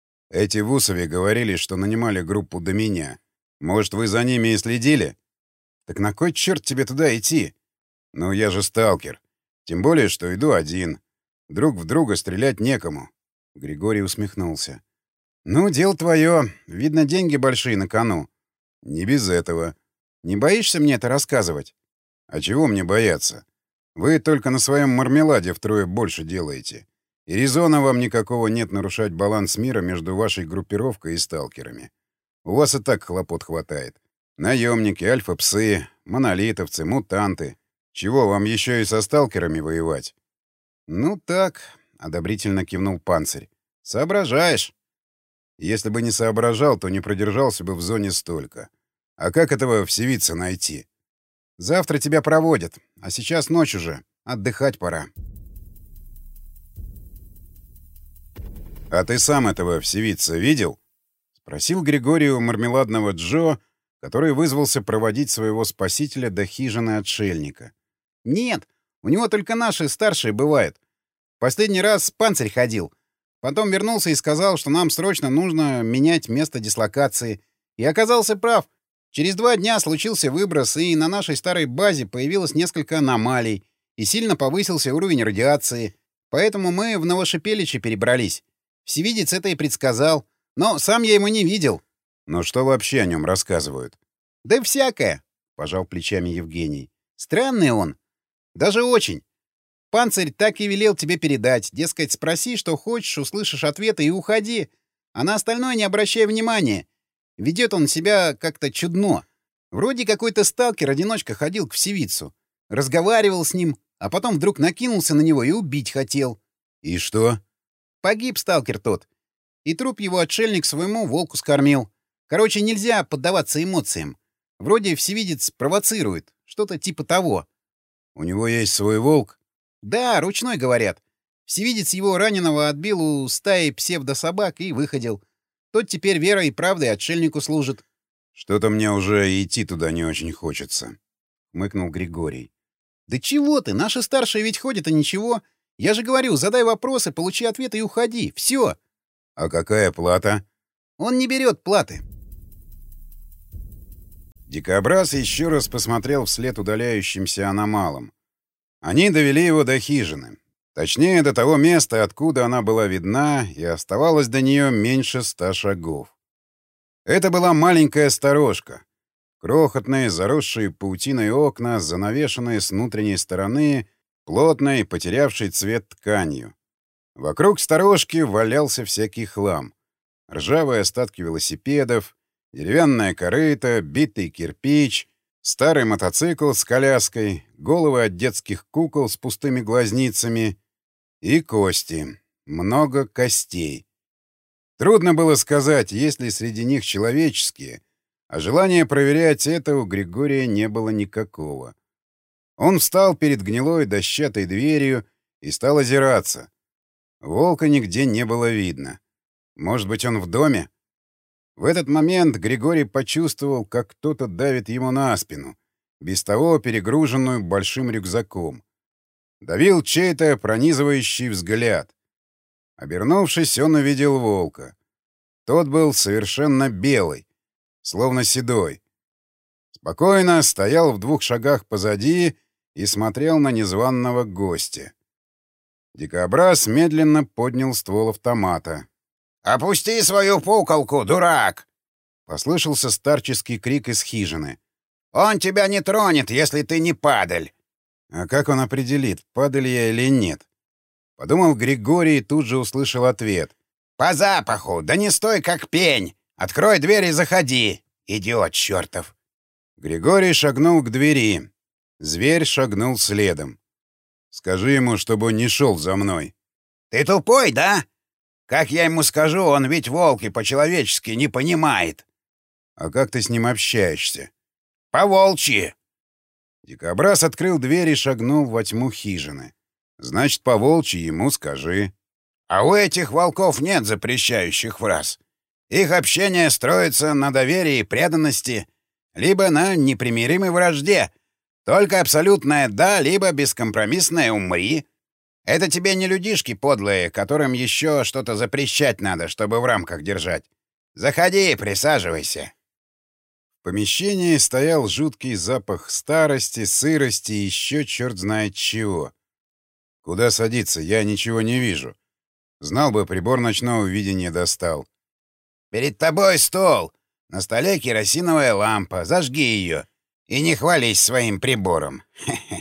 Эти в Усове говорили, что нанимали группу до меня. Может, вы за ними и следили? Так на кой черт тебе туда идти? Ну, я же сталкер. Тем более, что иду один. Друг в друга стрелять некому. Григорий усмехнулся. Ну, дело твое. Видно, деньги большие на кону. Не без этого. Не боишься мне это рассказывать? А чего мне бояться? Вы только на своем мармеладе втрое больше делаете. И резона вам никакого нет нарушать баланс мира между вашей группировкой и сталкерами. У вас и так хлопот хватает. Наемники, альфа-псы, монолитовцы, мутанты. Чего, вам еще и со сталкерами воевать? — Ну так, — одобрительно кивнул Панцирь. — Соображаешь. Если бы не соображал, то не продержался бы в зоне столько. А как этого Всевидца найти? — Завтра тебя проводят, а сейчас ночь уже. Отдыхать пора. — А ты сам этого Всевидца видел? — спросил Григорий у мармеладного Джо, который вызвался проводить своего спасителя до хижины отшельника. — Нет, у него только наши старшие бывают. Последний раз Панцирь ходил. Потом вернулся и сказал, что нам срочно нужно менять место дислокации. И оказался прав. Через два дня случился выброс, и на нашей старой базе появилось несколько аномалий, и сильно повысился уровень радиации. Поэтому мы в Новошипеличе перебрались. Всевидец это и предсказал. Но сам я его не видел. — Но что вообще о нем рассказывают? — Да всякое, — пожал плечами Евгений. — Странный он. Даже очень. Панцирь так и велел тебе передать. Дескать, спроси, что хочешь, услышишь ответы и уходи. А на остальное не обращай внимания. Ведет он себя как-то чудно. Вроде какой-то сталкер-одиночка ходил к Всевидцу. Разговаривал с ним, а потом вдруг накинулся на него и убить хотел. — И что? — Погиб сталкер тот. И труп его отшельник своему волку скормил. Короче, нельзя поддаваться эмоциям. Вроде Всевидец провоцирует. Что-то типа того. — У него есть свой волк? — Да, ручной, говорят. Всевидец его раненого отбил у стаи псевдособак и выходил. Тот теперь верой и правдой отшельнику служит. — Что-то мне уже идти туда не очень хочется, — хмыкнул Григорий. Да чего ты? Наши старшие ведь ходят, а ничего. Я же говорю, задай вопросы, получи ответы и уходи. Все. А какая плата? Он не берет платы. Дикобраз еще раз посмотрел вслед удаляющимся аномалам. Они довели его до хижины. Точнее, до того места, откуда она была видна, и оставалось до нее меньше ста шагов. Это была маленькая сторожка. Крохотные, заросшие паутиной окна, занавешенные с внутренней стороны плотной, потерявшей цвет тканью. Вокруг сторожки валялся всякий хлам. Ржавые остатки велосипедов, деревянная корыта, битый кирпич, старый мотоцикл с коляской, головы от детских кукол с пустыми глазницами и кости. Много костей. Трудно было сказать, есть ли среди них человеческие, а желания проверять это у Григория не было никакого. Он встал перед гнилой дощатой дверью и стал озираться. Волка нигде не было видно. Может быть, он в доме? В этот момент Григорий почувствовал, как кто-то давит ему на спину, без того перегруженную большим рюкзаком. Давил чей-то пронизывающий взгляд. Обернувшись, он увидел волка. Тот был совершенно белый, словно седой. Спокойно стоял в двух шагах позади и смотрел на незваного гостя. Дикобраз медленно поднял ствол автомата. «Опусти свою пуколку, дурак!» — послышался старческий крик из хижины. «Он тебя не тронет, если ты не падаль!» А как он определит, падаль я или нет? Подумал Григорий и тут же услышал ответ. «По запаху! Да не стой, как пень! Открой дверь и заходи! Идиот чертов!» Григорий шагнул к двери. Зверь шагнул следом. «Скажи ему, чтобы он не шел за мной». «Ты тупой, да? Как я ему скажу, он ведь волк и по-человечески не понимает». «А как ты с ним общаешься?» «По-волчьи». Дикобраз открыл дверь и шагнул во тьму хижины. «Значит, по-волчьи ему скажи». «А у этих волков нет запрещающих фраз. Их общение строится на доверии и преданности, либо на непримиримой вражде. Только абсолютное «да», либо бескомпромиссное «умри». Это тебе не людишки подлые, которым еще что-то запрещать надо, чтобы в рамках держать. Заходи, присаживайся». В помещении стоял жуткий запах старости, сырости и еще черт знает чего. «Куда садиться? Я ничего не вижу. Знал бы, прибор ночного видения достал». «Перед тобой стол. На столе керосиновая лампа. Зажги ее. И не хвались своим прибором. Хе-хе».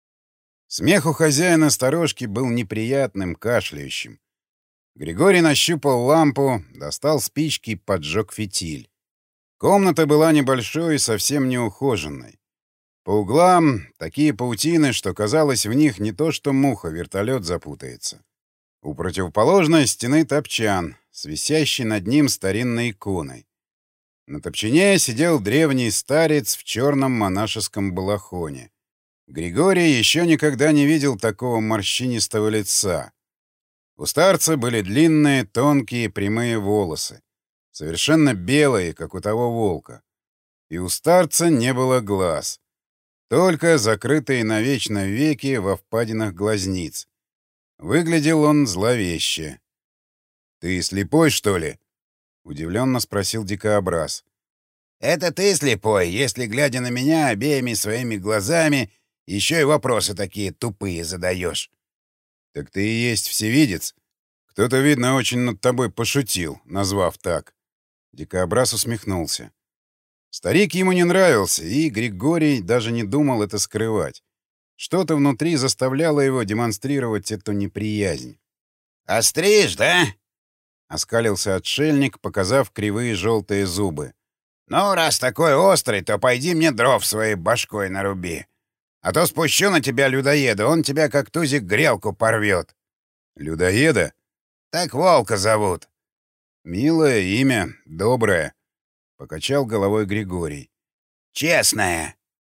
Смех у хозяина сторожки был неприятным, кашляющим. Григорий нащупал лампу, достал спички и поджег фитиль. Комната была небольшой и совсем неухоженной. По углам такие паутины, что казалось, в них не то что муха, вертолет запутается. У противоположной стены топчан, с висящей над ним старинной иконой. На топчине сидел древний старец в черном монашеском балахоне. Григорий еще никогда не видел такого морщинистого лица. У старца были длинные, тонкие, прямые волосы, совершенно белые, как у того волка. И у старца не было глаз, только закрытые навечно веки во впадинах глазниц. Выглядел он зловеще. «Ты слепой, что ли?» — удивленно спросил дикобраз. «Это ты слепой, если, глядя на меня обеими своими глазами, еще и вопросы такие тупые задаешь». «Так ты и есть всевидец? Кто-то, видно, очень над тобой пошутил, назвав так». Дикобраз усмехнулся. Старик ему не нравился, и Григорий даже не думал это скрывать. Что-то внутри заставляло его демонстрировать эту неприязнь. «Остришь, да?» — оскалился отшельник, показав кривые желтые зубы. «Ну, раз такой острый, то пойди мне дров своей башкой наруби. А то спущу на тебя людоеда, он тебя как тузик грелку порвет». «Людоеда?» «Так волка зовут». «Милое имя, доброе», — покачал головой Григорий. «Честное».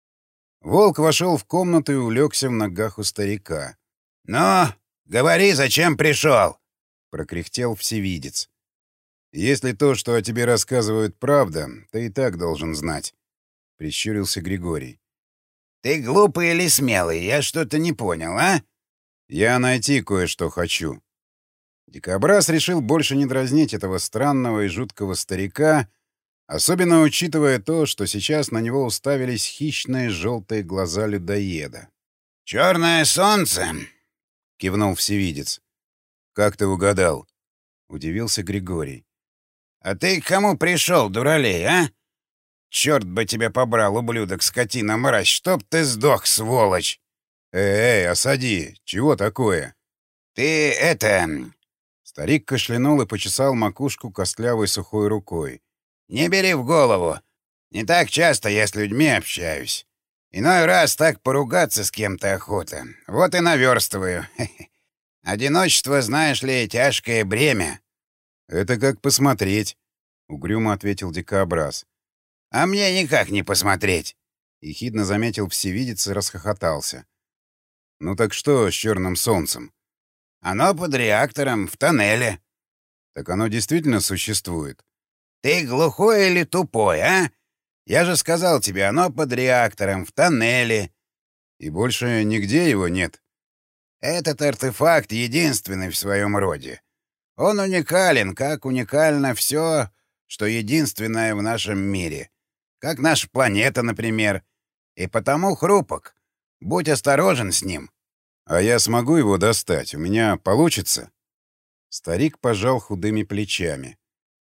Волк вошел в комнату и улегся в ногах у старика. «Ну, говори, зачем пришел?» — прокряхтел всевидец. «Если то, что о тебе рассказывают, правда, ты и так должен знать», — прищурился Григорий. Ты глупый или смелый? Я что-то не понял, а? Я найти кое-что хочу. Дикобраз решил больше не дразнить этого странного и жуткого старика, особенно учитывая то, что сейчас на него уставились хищные желтые глаза людоеда. «Черное солнце!» — кивнул всевидец. «Как ты угадал?» — удивился Григорий. «А ты к кому пришел, дуралей, а? Черт бы тебя побрал, ублюдок, скотина, мразь, чтоб ты сдох, сволочь!» «Эй, эй, осади! Чего такое?» «Ты это...» Старик кашлянул и почесал макушку костлявой сухой рукой. «Не бери в голову. Не так часто я с людьми общаюсь. Иной раз так поругаться с кем-то охота. Вот и наверстываю. Одиночество, знаешь ли, тяжкое бремя». «Это как посмотреть», — угрюмо ответил дикобраз. «А мне никак не посмотреть», — ехидно заметил всевидец и расхохотался. «Ну так что с черным солнцем?» «Оно под реактором, в тоннеле». «Так оно действительно существует?» «Ты глухой или тупой, а? Я же сказал тебе, оно под реактором, в тоннеле». «И больше нигде его нет?» «Этот артефакт единственный в своем роде. Он уникален, как уникально все, что единственное в нашем мире. Как наша планета, например. И потому хрупок. Будь осторожен с ним». «А я смогу его достать? У меня получится?» Старик пожал худыми плечами.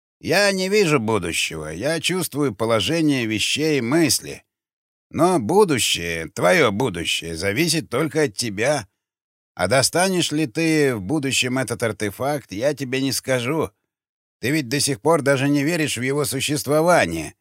«Я не вижу будущего. Я чувствую положение вещей и мысли. Но будущее, твое будущее, зависит только от тебя. А достанешь ли ты в будущем этот артефакт, я тебе не скажу. Ты ведь до сих пор даже не веришь в его существование.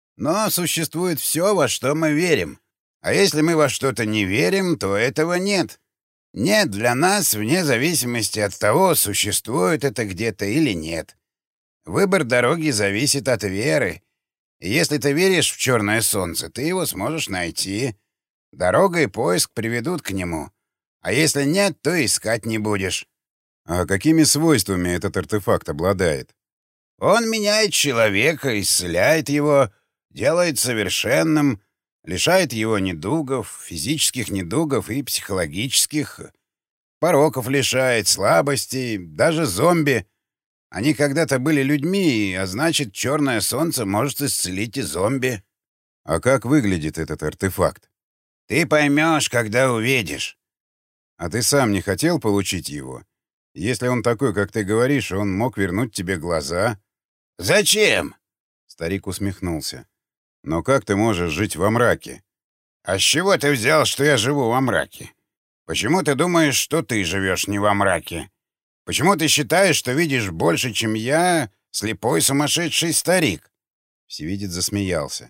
Но существует все, во что мы верим. А если мы во что-то не верим, то этого нет. Нет для нас, вне зависимости от того, существует это где-то или нет. Выбор дороги зависит от веры. И если ты веришь в черное солнце, ты его сможешь найти. Дорога и поиск приведут к нему. А если нет, то искать не будешь». «А какими свойствами этот артефакт обладает?» «Он меняет человека, исцеляет его, делает совершенным, лишает его недугов, физических недугов и психологических, пороков лишает, слабостей, даже зомби. Они когда-то были людьми, а значит, черное солнце может исцелить и зомби». «А как выглядит этот артефакт?» «Ты поймешь, когда увидишь». «А ты сам не хотел получить его? Если он такой, как ты говоришь, он мог вернуть тебе глаза». «Зачем?» — старик усмехнулся. «Но как ты можешь жить во мраке?» «А с чего ты взял, что я живу во мраке? Почему ты думаешь, что ты живешь не во мраке? Почему ты считаешь, что видишь больше, чем я, слепой сумасшедший старик?» Всевидец засмеялся.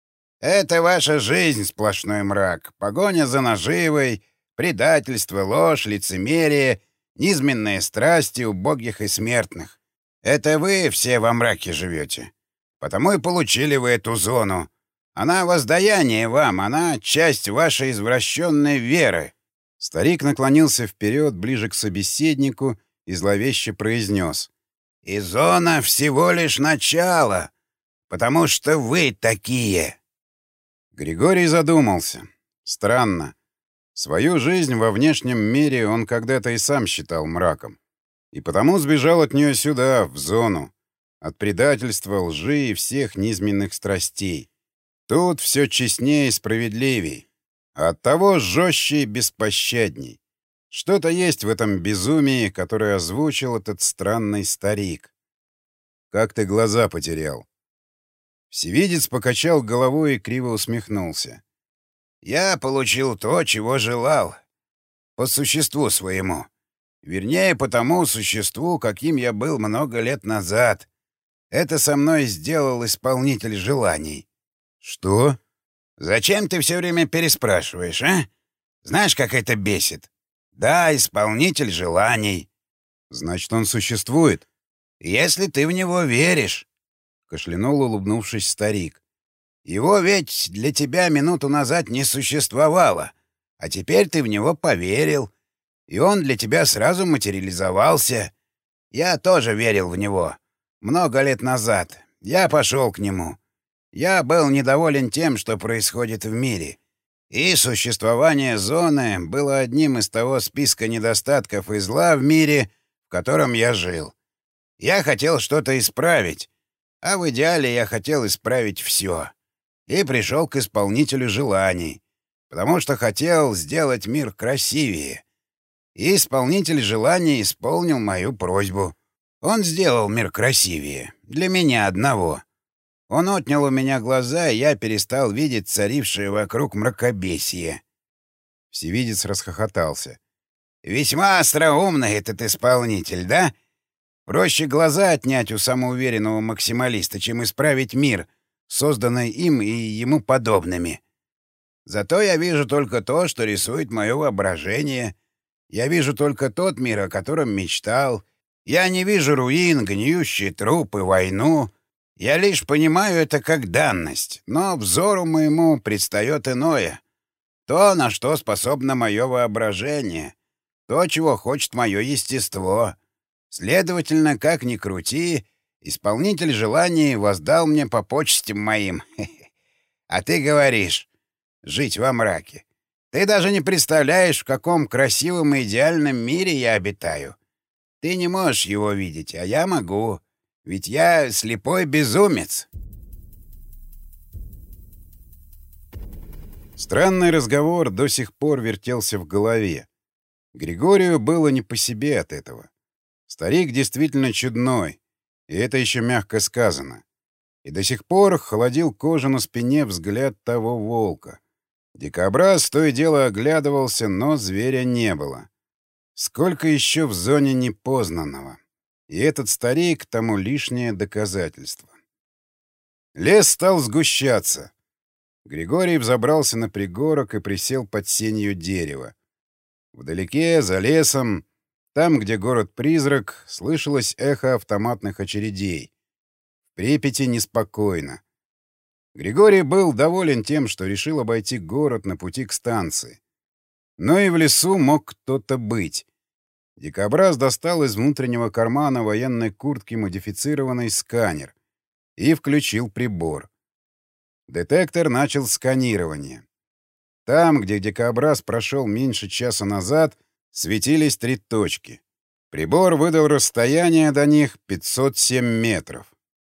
«Это ваша жизнь, сплошной мрак, погоня за наживой, предательство, ложь, лицемерие, низменные страсти убогих и смертных. Это вы все во мраке живете. Потому и получили вы эту зону. Она воздаяние вам, она часть вашей извращенной веры». Старик наклонился вперед, ближе к собеседнику, и зловеще произнес. «И зона всего лишь начало, потому что вы такие». Григорий задумался. Странно. Свою жизнь во внешнем мире он когда-то и сам считал мраком. И потому сбежал от нее сюда, в зону. От предательства, лжи и всех низменных страстей. Тут все честнее и справедливей. А оттого жестче и беспощадней. Что-то есть в этом безумии, которое озвучил этот странный старик. «Как ты глаза потерял?» Всевидец покачал головой и криво усмехнулся. «Я получил то, чего желал. По существу своему. Вернее, по тому существу, каким я был много лет назад. Это со мной сделал исполнитель желаний». «Что?» «Зачем ты все время переспрашиваешь, а? Знаешь, как это бесит? Да, исполнитель желаний». «Значит, он существует?» «Если ты в него веришь», — кашлянул, улыбнувшись старик. «Его ведь для тебя минуту назад не существовало, а теперь ты в него поверил, и он для тебя сразу материализовался. Я тоже верил в него. Много лет назад. Я пошел к нему. Я был недоволен тем, что происходит в мире. И существование зоны было одним из того списка недостатков и зла в мире, в котором я жил. Я хотел что-то исправить, а в идеале я хотел исправить все. И пришел к исполнителю желаний, потому что хотел сделать мир красивее. И исполнитель желаний исполнил мою просьбу. Он сделал мир красивее. Для меня одного. Он отнял у меня глаза, и я перестал видеть царившее вокруг мракобесие. Всевидец расхохотался. «Весьма остроумный этот исполнитель, да? Проще глаза отнять у самоуверенного максималиста, чем исправить мир, созданный им и ему подобными. Зато я вижу только то, что рисует мое воображение. Я вижу только тот мир, о котором мечтал. Я не вижу руин, гниющие трупы, войну. Я лишь понимаю это как данность, но взору моему предстает иное. То, на что способно мое воображение, то, чего хочет мое естество. Следовательно, как ни крути, исполнитель желаний воздал мне по почестям моим. А ты говоришь жить во мраке. Ты даже не представляешь, в каком красивом и идеальном мире я обитаю. Ты не можешь его видеть, а я могу. Ведь я слепой безумец. Странный разговор до сих пор вертелся в голове. Григорию было не по себе от этого. Старик действительно чудной, и это еще мягко сказано. И до сих пор холодил кожу на спине взгляд того волка. Дикобраз то и дело оглядывался, но зверя не было. Сколько еще в зоне непознанного. И этот старик тому лишнее доказательство. Лес стал сгущаться. Григорий взобрался на пригорок и присел под сенью дерева. Вдалеке, за лесом, там, где город-призрак, слышалось эхо автоматных очередей. В Припяти неспокойно. Григорий был доволен тем, что решил обойти город на пути к станции. Но и в лесу мог кто-то быть. Дикобраз достал из внутреннего кармана военной куртки модифицированный сканер и включил прибор. Детектор начал сканирование. Там, где дикобраз прошел меньше часа назад, светились три точки. Прибор выдал расстояние до них пятьсот семь метров.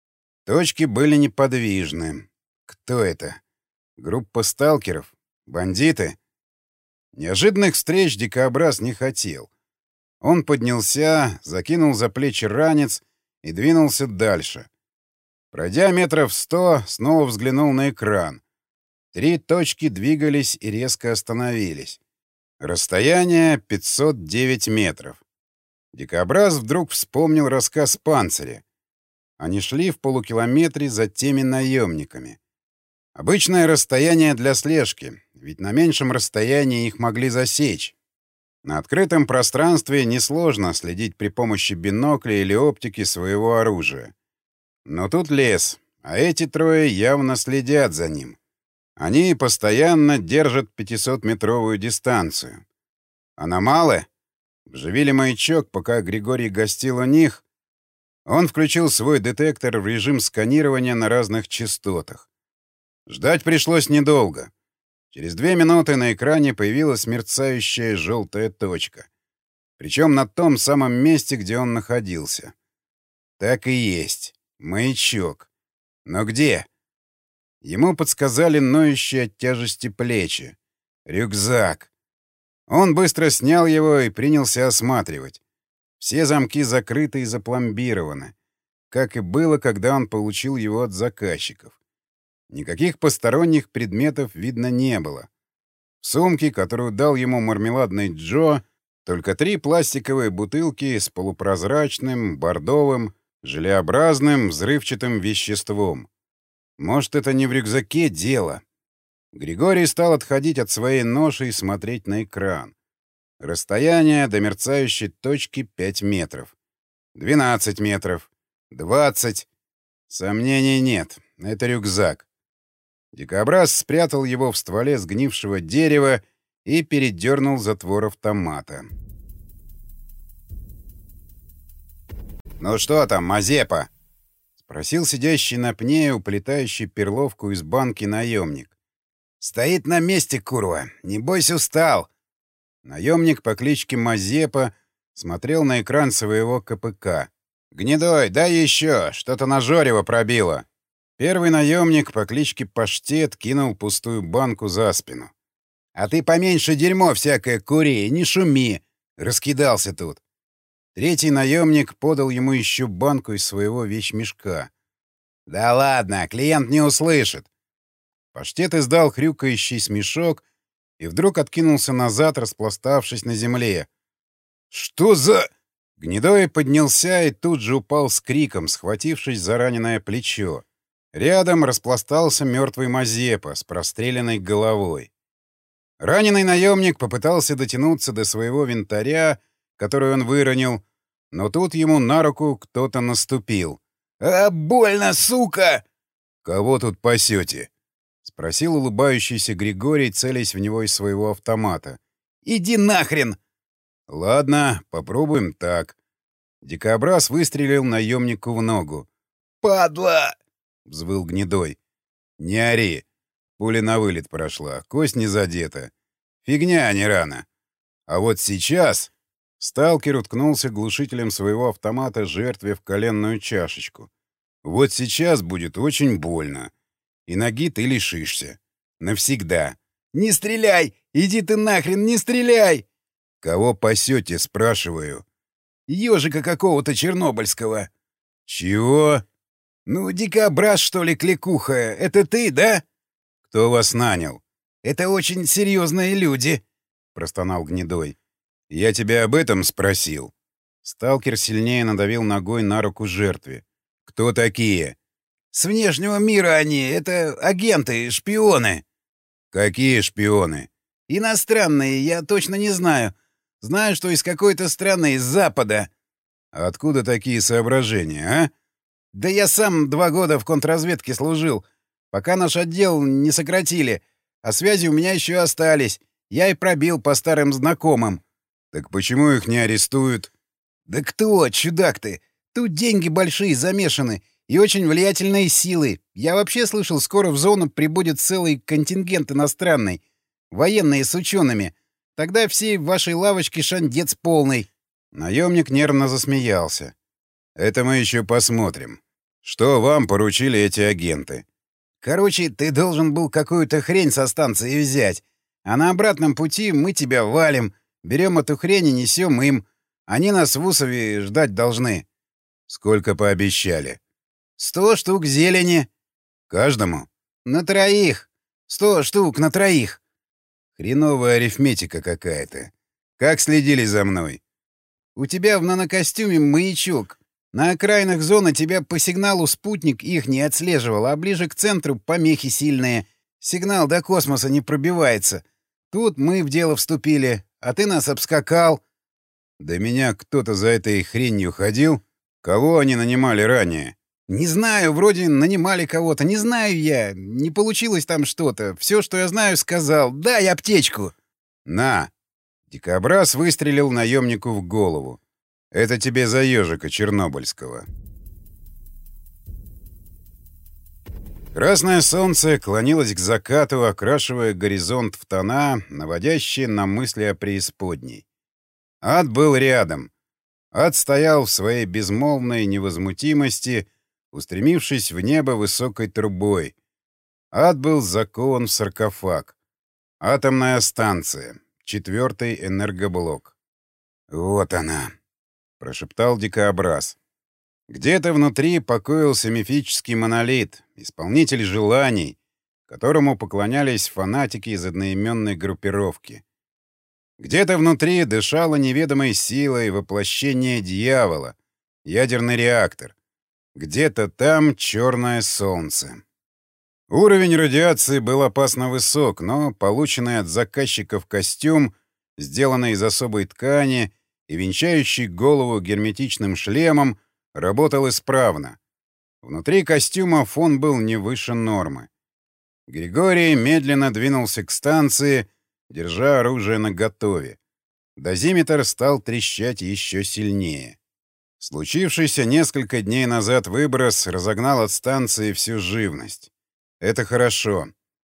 Точки были неподвижны. Кто это? Группа сталкеров? Бандиты? Неожиданных встреч дикобраз не хотел. Он поднялся, закинул за плечи ранец и двинулся дальше. Пройдя метров сто, снова взглянул на экран. Три точки двигались и резко остановились. Расстояние пятьсот девять метров. Дикобраз вдруг вспомнил рассказ Панциря. Они шли в полукилометре за теми наемниками. Обычное расстояние для слежки, ведь на меньшем расстоянии их могли засечь. На открытом пространстве несложно следить при помощи бинокля или оптики своего оружия. Но тут лес, а эти трое явно следят за ним. Они постоянно держат пятисотметровую дистанцию. Аномалы вживили маячок, пока Григорий гостил у них. Он включил свой детектор в режим сканирования на разных частотах. Ждать пришлось недолго. Через две минуты на экране появилась мерцающая желтая точка. Причем на том самом месте, где он находился. Так и есть. Маячок. Но где? Ему подсказали ноющие от тяжести плечи. Рюкзак. Он быстро снял его и принялся осматривать. Все замки закрыты и запломбированы, как и было, когда он получил его от заказчиков. Никаких посторонних предметов видно не было. В сумке, которую дал ему мармеладный Джо, только три пластиковые бутылки с полупрозрачным, бордовым, желеобразным, взрывчатым веществом. Может, это не в рюкзаке дело? Григорий стал отходить от своей ноши и смотреть на экран. Расстояние до мерцающей точки пять метров. двенадцать метров. двадцать. Сомнений нет. Это рюкзак. Дикобраз спрятал его в стволе сгнившего дерева и передернул затвор автомата. «Ну что там, Мазепа?» — спросил сидящий на пне и уплетающий перловку из банки наемник. Стоит на месте, курва. Небось, устал. Наемник по кличке Мазепа смотрел на экран своего ка пэ ка. «Гнедой, дай еще! Что-то на Жорева пробило!» Первый наемник по кличке Паштет кинул пустую банку за спину. «А ты поменьше дерьмо всякое кури и не шуми!» Раскидался тут. Третий наемник подал ему еще банку из своего вещмешка. «Да ладно, клиент не услышит!» Паштет издал хрюкающий смешок и вдруг откинулся назад, распластавшись на земле. «Что за...» Гнедой поднялся и тут же упал с криком, схватившись за раненое плечо. Рядом распластался мертвый Мазепа с простреленной головой. Раненый наемник попытался дотянуться до своего винтаря, который он выронил, но тут ему на руку кто-то наступил. «А, больно, сука!» «Кого тут пасете?» — спросил улыбающийся Григорий, целясь в него из своего автомата. «Иди нахрен!» «Ладно, попробуем так». Дикобраз выстрелил наемнику в ногу. «Падла!» — взвыл Гнедой. «Не ори. Пуля на вылет прошла, кость не задета. Фигня, а не рана. А вот сейчас...» Сталкер уткнулся глушителем своего автомата жертве в коленную чашечку. «Вот сейчас будет очень больно. И ноги ты лишишься. Навсегда». «Не стреляй! Иди ты нахрен, не стреляй!» «Кого пасете, спрашиваю?» «Ежика какого-то чернобыльского». «Чего?» «Ну, дикобраз, что ли, кликуха? Это ты, да?» «Кто вас нанял?» «Это очень серьезные люди», — простонал Гнедой. «Я тебя об этом спросил». Сталкер сильнее надавил ногой на руку жертве. «Кто такие?» «С внешнего мира они. Это агенты, шпионы». «Какие шпионы?» «Иностранные, я точно не знаю. Знаю, что из какой-то страны, из Запада». «А откуда такие соображения, а?» «Да я сам два года в контрразведке служил, пока наш отдел не сократили, а связи у меня еще остались. Я и пробил по старым знакомым». «Так почему их не арестуют?» «Да кто, чудак ты? Тут деньги большие замешаны и очень влиятельные силы. Я вообще слышал, скоро в зону прибудет целый контингент иностранный, военные с учеными. Тогда всей вашей лавочке шандец полный». Наемник нервно засмеялся. «Это мы еще посмотрим. Что вам поручили эти агенты?» «Короче, ты должен был какую-то хрень со станции взять, а на обратном пути мы тебя валим, берем эту хрень и несем им. Они нас в Усове ждать должны». «Сколько пообещали?» «Сто штук зелени». «Каждому?» «На троих. Сто штук на троих». «Хреновая арифметика какая-то. Как следили за мной?» «У тебя в нанокостюме маячок. На окраинах зоны тебя по сигналу спутник их не отслеживал, а ближе к центру помехи сильные. Сигнал до космоса не пробивается. Тут мы в дело вступили, а ты нас обскакал». «До меня кто-то за этой хренью ходил? Кого они нанимали ранее?» «Не знаю, вроде нанимали кого-то. Не знаю я. Не получилось там что-то. Все, что я знаю, сказал. Дай аптечку». «На!» Дикобраз выстрелил наемнику в голову. «Это тебе за ежика чернобыльского». Красное солнце клонилось к закату, окрашивая горизонт в тона, наводящие на мысли о преисподней. Ад был рядом. Ад стоял в своей безмолвной невозмутимости, устремившись в небо высокой трубой. Ад был закован в саркофаг. Атомная станция. Четвертый энергоблок. «Вот она», — прошептал дикобраз. Где-то внутри покоился мифический монолит, исполнитель желаний, которому поклонялись фанатики из одноименной группировки. Где-то внутри дышало неведомой силой воплощение дьявола, ядерный реактор. Где-то там черное солнце. Уровень радиации был опасно высок, но полученный от заказчиков костюм, сделанный из особой ткани и венчающий голову герметичным шлемом, работал исправно. Внутри костюма фон был не выше нормы. Григорий медленно двинулся к станции, держа оружие наготове. Дозиметр стал трещать еще сильнее. Случившийся несколько дней назад выброс разогнал от станции всю живность. Это хорошо.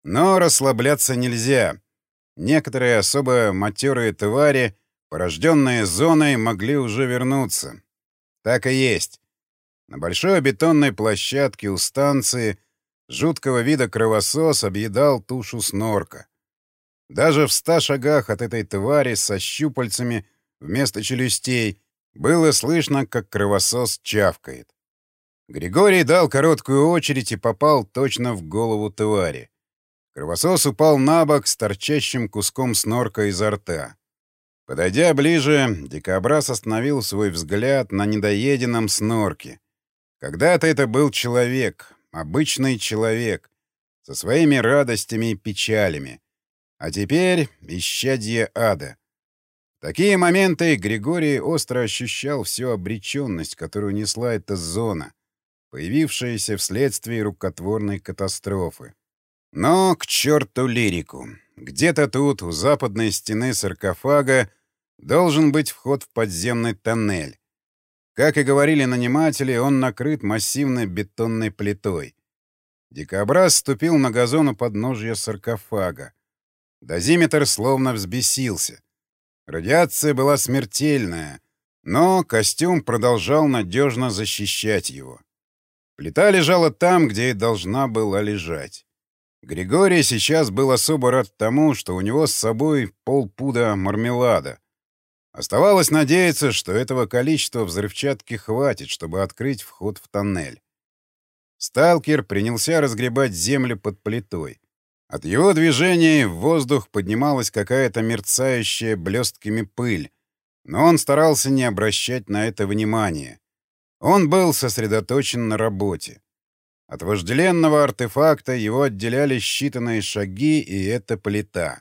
Но расслабляться нельзя. Некоторые особо матерые твари, порожденные зоной, могли уже вернуться. Так и есть. На большой бетонной площадке у станции жуткого вида кровосос объедал тушу снорка. Даже в ста шагах от этой твари со щупальцами вместо челюстей было слышно, как кровосос чавкает. Григорий дал короткую очередь и попал точно в голову твари. Кровосос упал на бок с торчащим куском снорка изо рта. Подойдя ближе, дикобраз остановил свой взгляд на недоеденном снорке. Когда-то это был человек, обычный человек, со своими радостями и печалями. А теперь исчадье ада. В такие моменты Григорий остро ощущал всю обреченность, которую несла эта зона, появившаяся вследствие рукотворной катастрофы. Но к черту лирику. Где-то тут, у западной стены саркофага, должен быть вход в подземный тоннель. Как и говорили наниматели, он накрыт массивной бетонной плитой. Дикобраз ступил на газон у подножья саркофага. Дозиметр словно взбесился. Радиация была смертельная, но костюм продолжал надежно защищать его. Плита лежала там, где и должна была лежать. Григорий сейчас был особо рад тому, что у него с собой полпуда мармелада. Оставалось надеяться, что этого количества взрывчатки хватит, чтобы открыть вход в тоннель. Сталкер принялся разгребать землю под плитой. От его движений в воздух поднималась какая-то мерцающая блестками пыль, но он старался не обращать на это внимания. Он был сосредоточен на работе. От вожделенного артефакта его отделяли считанные шаги, и эта плита.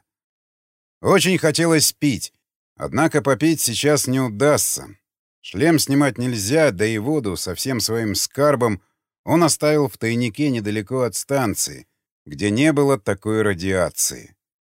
Очень хотелось пить, однако попить сейчас не удастся. Шлем снимать нельзя, да и воду со всем своим скарбом он оставил в тайнике недалеко от станции, где не было такой радиации.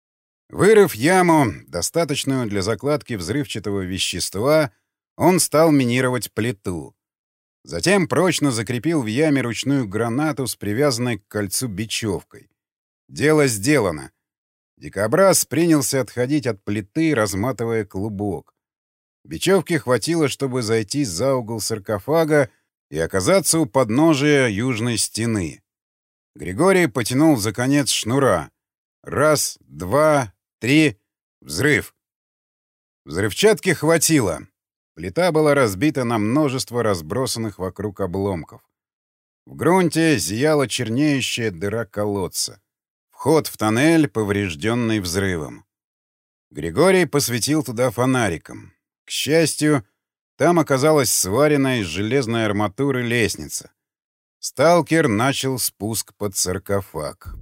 Вырыв яму, достаточную для закладки взрывчатого вещества, он стал минировать плиту. Затем прочно закрепил в яме ручную гранату с привязанной к кольцу бечевкой. Дело сделано. Дикобраз принялся отходить от плиты, разматывая клубок. Бечевки хватило, чтобы зайти за угол саркофага и оказаться у подножия южной стены. Григорий потянул за конец шнура. Раз, два, три. Взрыв. Взрывчатки хватило. Плита была разбита на множество разбросанных вокруг обломков. В грунте зияла чернеющая дыра колодца. Вход в тоннель, поврежденный взрывом. Григорий посветил туда фонариком. К счастью, там оказалась сваренная из железной арматуры лестница. Сталкер начал спуск под саркофаг.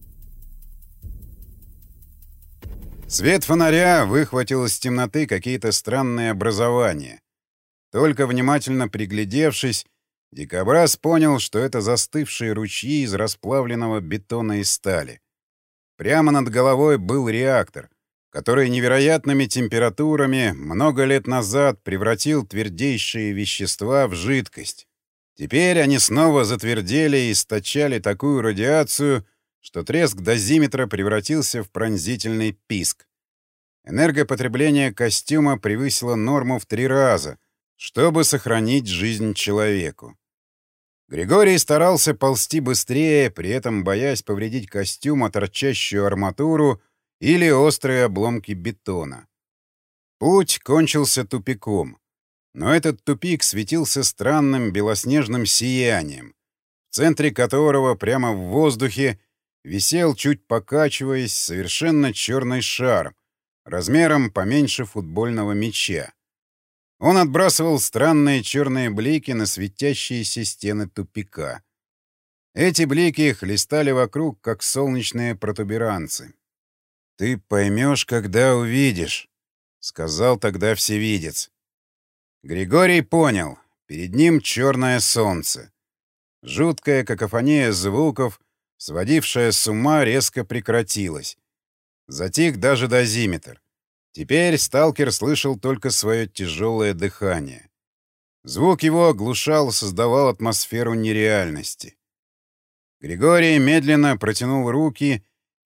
Свет фонаря выхватил из темноты какие-то странные образования. Только внимательно приглядевшись, дикобраз понял, что это застывшие ручьи из расплавленного бетона и стали. Прямо над головой был реактор, который невероятными температурами много лет назад превратил твердейшие вещества в жидкость. Теперь они снова затвердели и источали такую радиацию, что треск дозиметра превратился в пронзительный писк. Энергопотребление костюма превысило норму в три раза, чтобы сохранить жизнь человеку. Григорий старался ползти быстрее, при этом боясь повредить костюм о торчащую арматуру или острые обломки бетона. Путь кончился тупиком, но этот тупик светился странным белоснежным сиянием, в центре которого прямо в воздухе висел, чуть покачиваясь, совершенно черный шар, размером поменьше футбольного мяча. Он отбрасывал странные черные блики на светящиеся стены тупика. Эти блики хлестали вокруг, как солнечные протуберанцы. «Ты поймешь, когда увидишь», — сказал тогда всевидец. Григорий понял. Перед ним черное солнце. Жуткая какофония звуков, сводившая с ума, резко прекратилась. Затих даже дозиметр. Теперь сталкер слышал только свое тяжелое дыхание. Звук его оглушал, создавал атмосферу нереальности. Григорий медленно протянул руки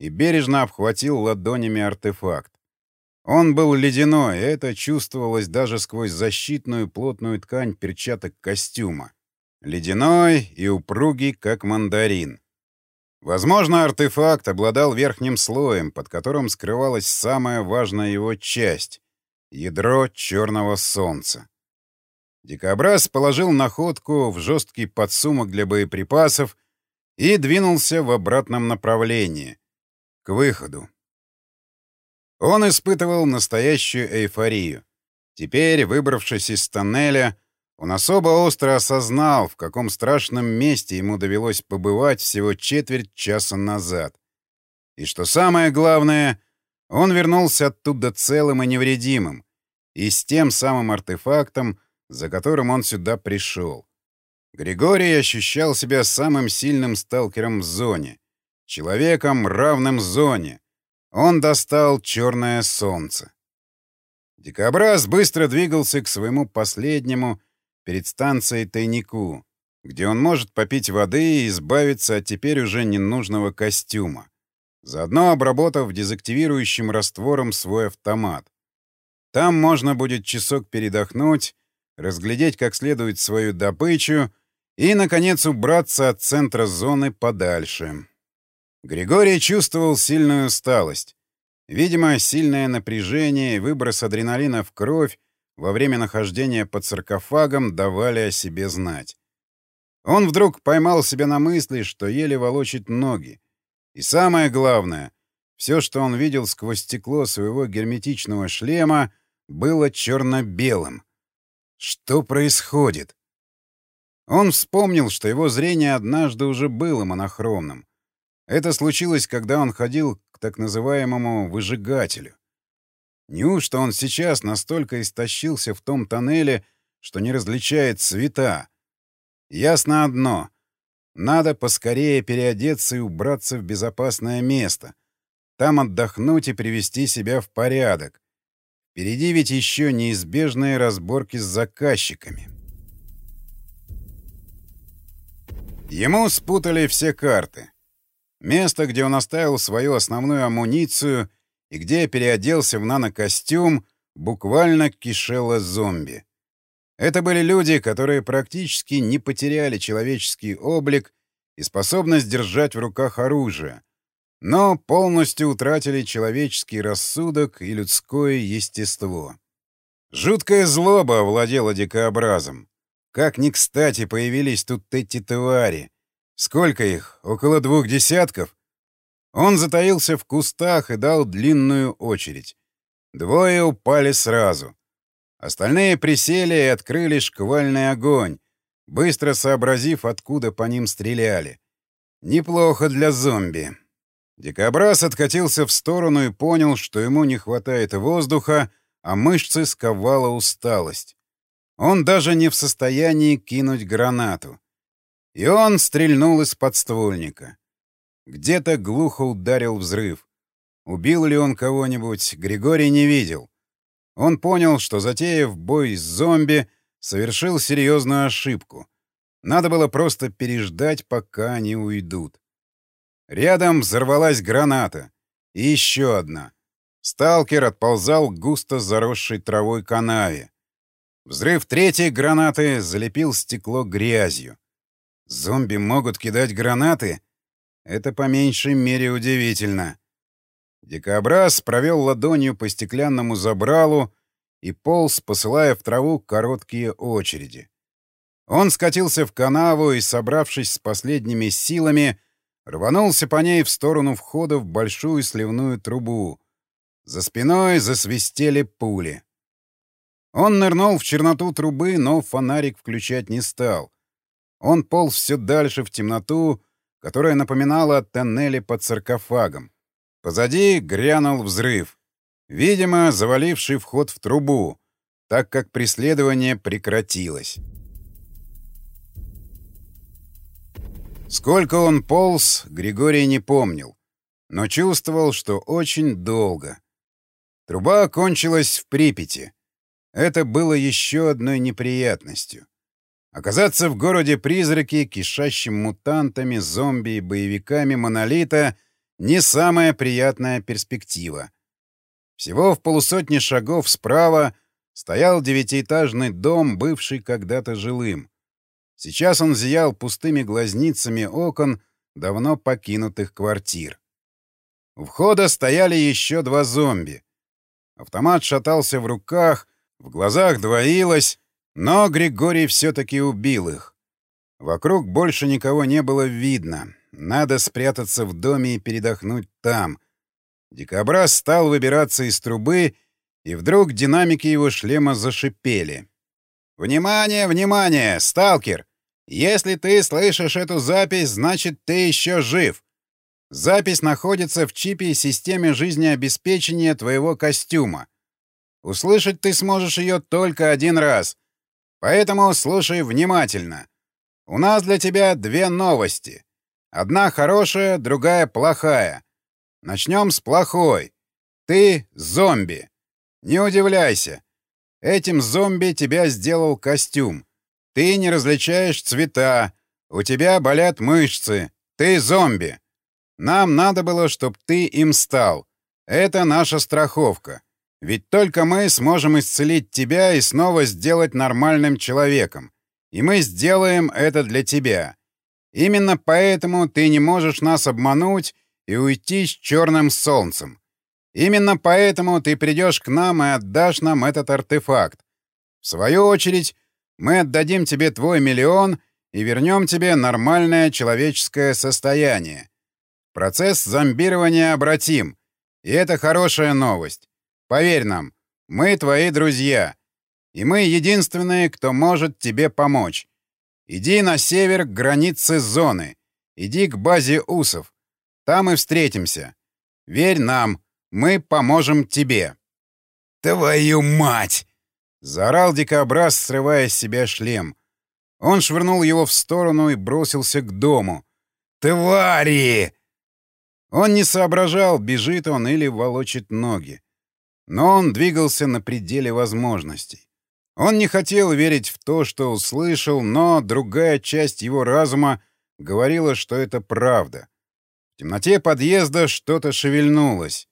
и бережно обхватил ладонями артефакт. Он был ледяной, и это чувствовалось даже сквозь защитную плотную ткань перчаток костюма. Ледяной и упругий, как мандарин. Возможно, артефакт обладал верхним слоем, под которым скрывалась самая важная его часть — ядро черного солнца. Дикобраз положил находку в жесткий подсумок для боеприпасов и двинулся в обратном направлении — к выходу. Он испытывал настоящую эйфорию. Теперь, выбравшись из тоннеля, он особо остро осознал, в каком страшном месте ему довелось побывать всего четверть часа назад. И что самое главное, он вернулся оттуда целым и невредимым, и с тем самым артефактом, за которым он сюда пришел. Григорий ощущал себя самым сильным сталкером в зоне, человеком, равным зоне. Он достал черное солнце. Дикобраз быстро двигался к своему последнему перед станцией тайнику, где он может попить воды и избавиться от теперь уже ненужного костюма, заодно обработав дезактивирующим раствором свой автомат. Там можно будет часок передохнуть, разглядеть как следует свою добычу и, наконец, убраться от центра зоны подальше. Григорий чувствовал сильную усталость. Видимо, сильное напряжение и выброс адреналина в кровь во время нахождения под саркофагом давали о себе знать. Он вдруг поймал себя на мысли, что еле волочит ноги. И самое главное, все, что он видел сквозь стекло своего герметичного шлема, было черно-белым. Что происходит? Он вспомнил, что его зрение однажды уже было монохромным. Это случилось, когда он ходил к так называемому «выжигателю». Неужто он сейчас настолько истощился в том тоннеле, что не различает цвета? Ясно одно. Надо поскорее переодеться и убраться в безопасное место. Там отдохнуть и привести себя в порядок. Впереди ведь еще неизбежные разборки с заказчиками. Ему спутали все карты. Место, где он оставил свою основную амуницию и где переоделся в нанокостюм, буквально кишело зомби. Это были люди, которые практически не потеряли человеческий облик и способность держать в руках оружие, но полностью утратили человеческий рассудок и людское естество. Жуткая злоба овладела дикообразом. Как ни кстати появились тут эти твари. Сколько их? Около двух десятков? Он затаился в кустах и дал длинную очередь. Двое упали сразу. Остальные присели и открыли шквальный огонь, быстро сообразив, откуда по ним стреляли. Неплохо для зомби. Дикобраз откатился в сторону и понял, что ему не хватает воздуха, а мышцы сковала усталость. Он даже не в состоянии кинуть гранату. И он стрельнул из подствольника. Где-то глухо ударил взрыв. Убил ли он кого-нибудь, Григорий не видел. Он понял, что, затеяв бой с зомби, совершил серьезную ошибку. Надо было просто переждать, пока они уйдут. Рядом взорвалась граната. И еще одна. Сталкер отползал к густо заросшей травой канаве. Взрыв третьей гранаты залепил стекло грязью. Зомби могут кидать гранаты? Это по меньшей мере удивительно. Дикобраз провел ладонью по стеклянному забралу и полз, посылая в траву короткие очереди. Он скатился в канаву и, собравшись с последними силами, рванулся по ней в сторону входа в большую сливную трубу. За спиной засвистели пули. Он нырнул в черноту трубы, но фонарик включать не стал. Он полз все дальше в темноту, которая напоминала о тоннеле под саркофагом. Позади грянул взрыв, видимо, заваливший вход в трубу, так как преследование прекратилось. Сколько он полз, Григорий не помнил, но чувствовал, что очень долго. Труба кончилась в Припяти. Это было еще одной неприятностью. Оказаться в городе-призраке, кишащим мутантами, зомби и боевиками «Монолита» не самая приятная перспектива. Всего в полусотни шагов справа стоял девятиэтажный дом, бывший когда-то жилым. Сейчас он зиял пустыми глазницами окон давно покинутых квартир. У входа стояли еще два зомби. Автомат шатался в руках, в глазах двоилось, но Григорий все-таки убил их. Вокруг больше никого не было видно. Надо спрятаться в доме и передохнуть там. Дикобраз стал выбираться из трубы, и вдруг динамики его шлема зашипели. «Внимание, внимание, сталкер! Если ты слышишь эту запись, значит, ты еще жив. Запись находится в чипе и системе жизнеобеспечения твоего костюма. Услышать ты сможешь ее только один раз. Поэтому слушай внимательно. У нас для тебя две новости. Одна хорошая, другая плохая. Начнем с плохой. Ты зомби. Не удивляйся. Этим зомби тебя сделал костюм. Ты не различаешь цвета. У тебя болят мышцы. Ты зомби. Нам надо было, чтобы ты им стал. Это наша страховка. Ведь только мы сможем исцелить тебя и снова сделать нормальным человеком. И мы сделаем это для тебя. Именно поэтому ты не можешь нас обмануть и уйти с черным солнцем. Именно поэтому ты придешь к нам и отдашь нам этот артефакт. В свою очередь, мы отдадим тебе твой миллион и вернем тебе нормальное человеческое состояние. Процесс зомбирования обратим. И это хорошая новость. Поверь нам, мы твои друзья. И мы единственные, кто может тебе помочь. Иди на север к границе зоны. Иди к базе усов. Там и встретимся. Верь нам, мы поможем тебе. «Твою мать!» — заорал дикобраз, срывая с себя шлем. Он швырнул его в сторону и бросился к дому. «Твари!» Он не соображал, бежит он или волочит ноги. Но он двигался на пределе возможностей. Он не хотел верить в то, что услышал, но другая часть его разума говорила, что это правда. В темноте подъезда что-то шевельнулось.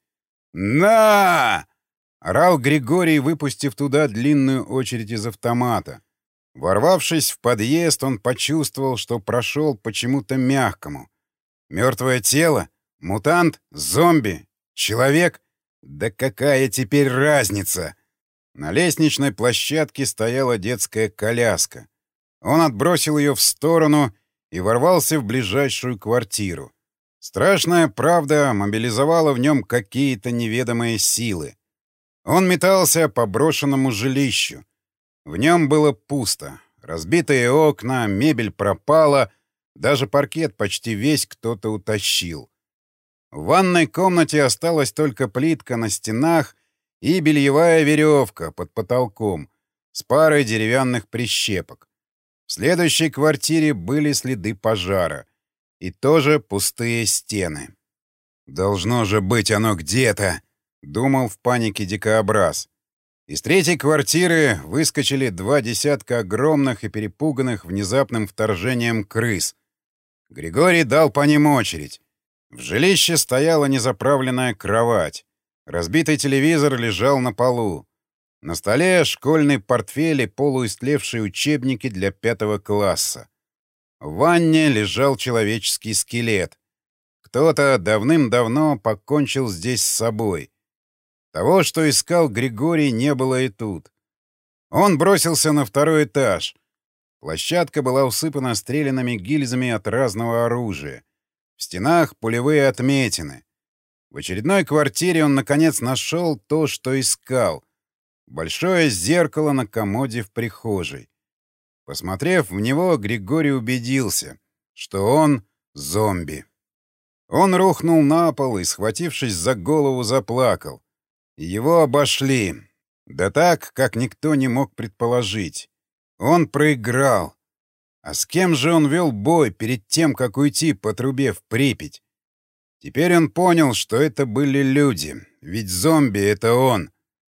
«На!» — орал Григорий, выпустив туда длинную очередь из автомата. Ворвавшись в подъезд, он почувствовал, что прошел почему-то мягкому. Мертвое тело? Мутант? Зомби? Человек? Да какая теперь разница? На лестничной площадке стояла детская коляска. Он отбросил ее в сторону и ворвался в ближайшую квартиру. Страшная правда мобилизовала в нем какие-то неведомые силы. Он метался по брошенному жилищу. В нем было пусто. Разбитые окна, мебель пропала, даже паркет почти весь кто-то утащил. В ванной комнате осталась только плитка на стенах и бельевая веревка под потолком с парой деревянных прищепок. В следующей квартире были следы пожара. И тоже пустые стены. «Должно же быть оно где-то!» — думал в панике дикобраз. Из третьей квартиры выскочили два десятка огромных и перепуганных внезапным вторжением крыс. Григорий дал по ним очередь. В жилище стояла незаправленная кровать. Разбитый телевизор лежал на полу. На столе школьный портфель и полуистлевшие учебники для пятого класса. В ванне лежал человеческий скелет. Кто-то давным-давно покончил здесь с собой. Того, что искал Григорий, не было и тут. Он бросился на второй этаж. Площадка была усыпана стрелянными гильзами от разного оружия. В стенах пулевые отметины. В очередной квартире он, наконец, нашел то, что искал. Большое зеркало на комоде в прихожей. Посмотрев в него, Григорий убедился, что он зомби. Он рухнул на пол и, схватившись за голову, заплакал. Его обошли. Да так, как никто не мог предположить. Он проиграл. А с кем же он вел бой перед тем, как уйти по трубе в Припять? Теперь он понял, что это были люди, ведь зомби — это он.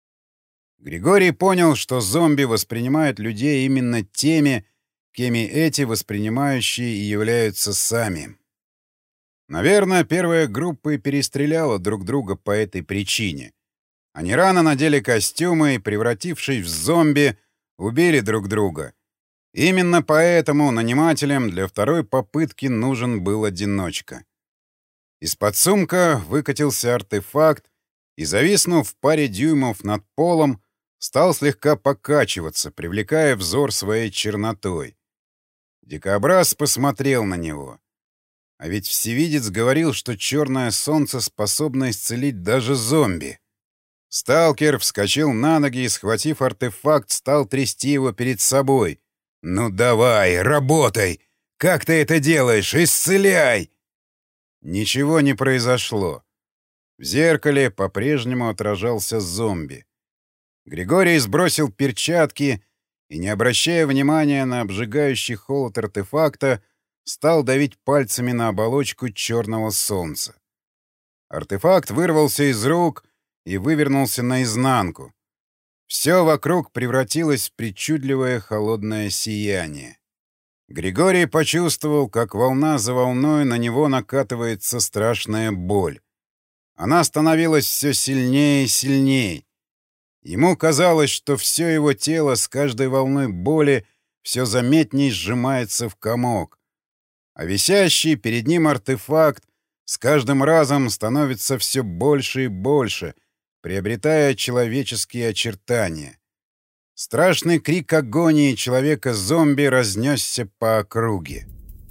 Григорий понял, что зомби воспринимают людей именно теми, кеми эти воспринимающие и являются сами. Наверное, первая группа и перестреляла друг друга по этой причине. Они рано надели костюмы и, превратившись в зомби, убили друг друга. Именно поэтому нанимателям для второй попытки нужен был одиночка. Из-под сумка выкатился артефакт и, зависнув в паре дюймов над полом, стал слегка покачиваться, привлекая взор своей чернотой. Дикобраз посмотрел на него. А ведь Всевидец говорил, что черное солнце способно исцелить даже зомби. Сталкер вскочил на ноги и, схватив артефакт, стал трясти его перед собой. «Ну давай, работай! Как ты это делаешь? Исцеляй!» Ничего не произошло. В зеркале по-прежнему отражался зомби. Григорий сбросил перчатки и, не обращая внимания на обжигающий холод артефакта, стал давить пальцами на оболочку черного солнца. Артефакт вырвался из рук и вывернулся наизнанку. Все вокруг превратилось в причудливое холодное сияние. Григорий почувствовал, как волна за волной на него накатывается страшная боль. Она становилась все сильнее и сильнее. Ему казалось, что все его тело с каждой волной боли все заметней сжимается в комок, а висящий перед ним артефакт с каждым разом становится все больше и больше, приобретая человеческие очертания. Страшный крик агонии человека-зомби разнесся по округе.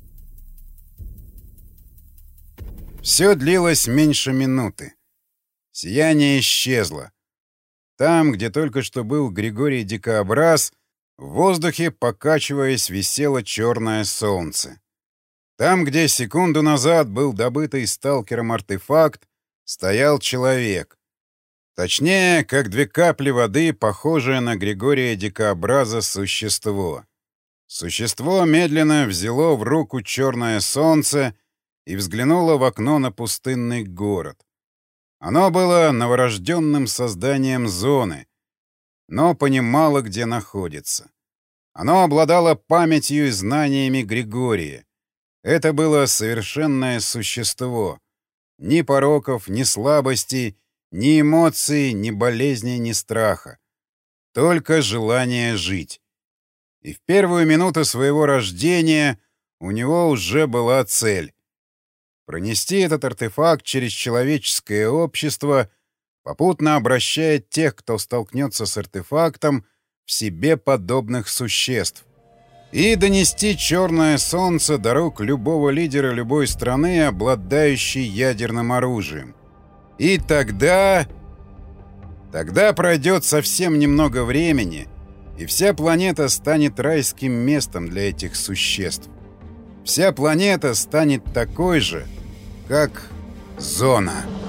Все длилось меньше минуты. Сияние исчезло. Там, где только что был Григорий Дикобраз, в воздухе, покачиваясь, висело черное солнце. Там, где секунду назад был добытый сталкером артефакт, стоял человек. Точнее, как две капли воды, похожее на Григория Дикобраза существо. Существо медленно взяло в руку черное солнце и взглянуло в окно на пустынный город. Оно было новорожденным созданием зоны, но понимало, где находится. Оно обладало памятью и знаниями Григория. Это было совершенное существо. Ни пороков, ни слабостей, ни эмоций, ни болезней, ни страха. Только желание жить. И в первую минуту своего рождения у него уже была цель — пронести этот артефакт через человеческое общество, попутно обращая тех, кто столкнется с артефактом, в себе подобных существ, и донести черное солнце до рук любого лидера любой страны, обладающей ядерным оружием. И тогда... Тогда пройдет совсем немного времени, и вся планета станет райским местом для этих существ. Вся планета станет такой же, как зона.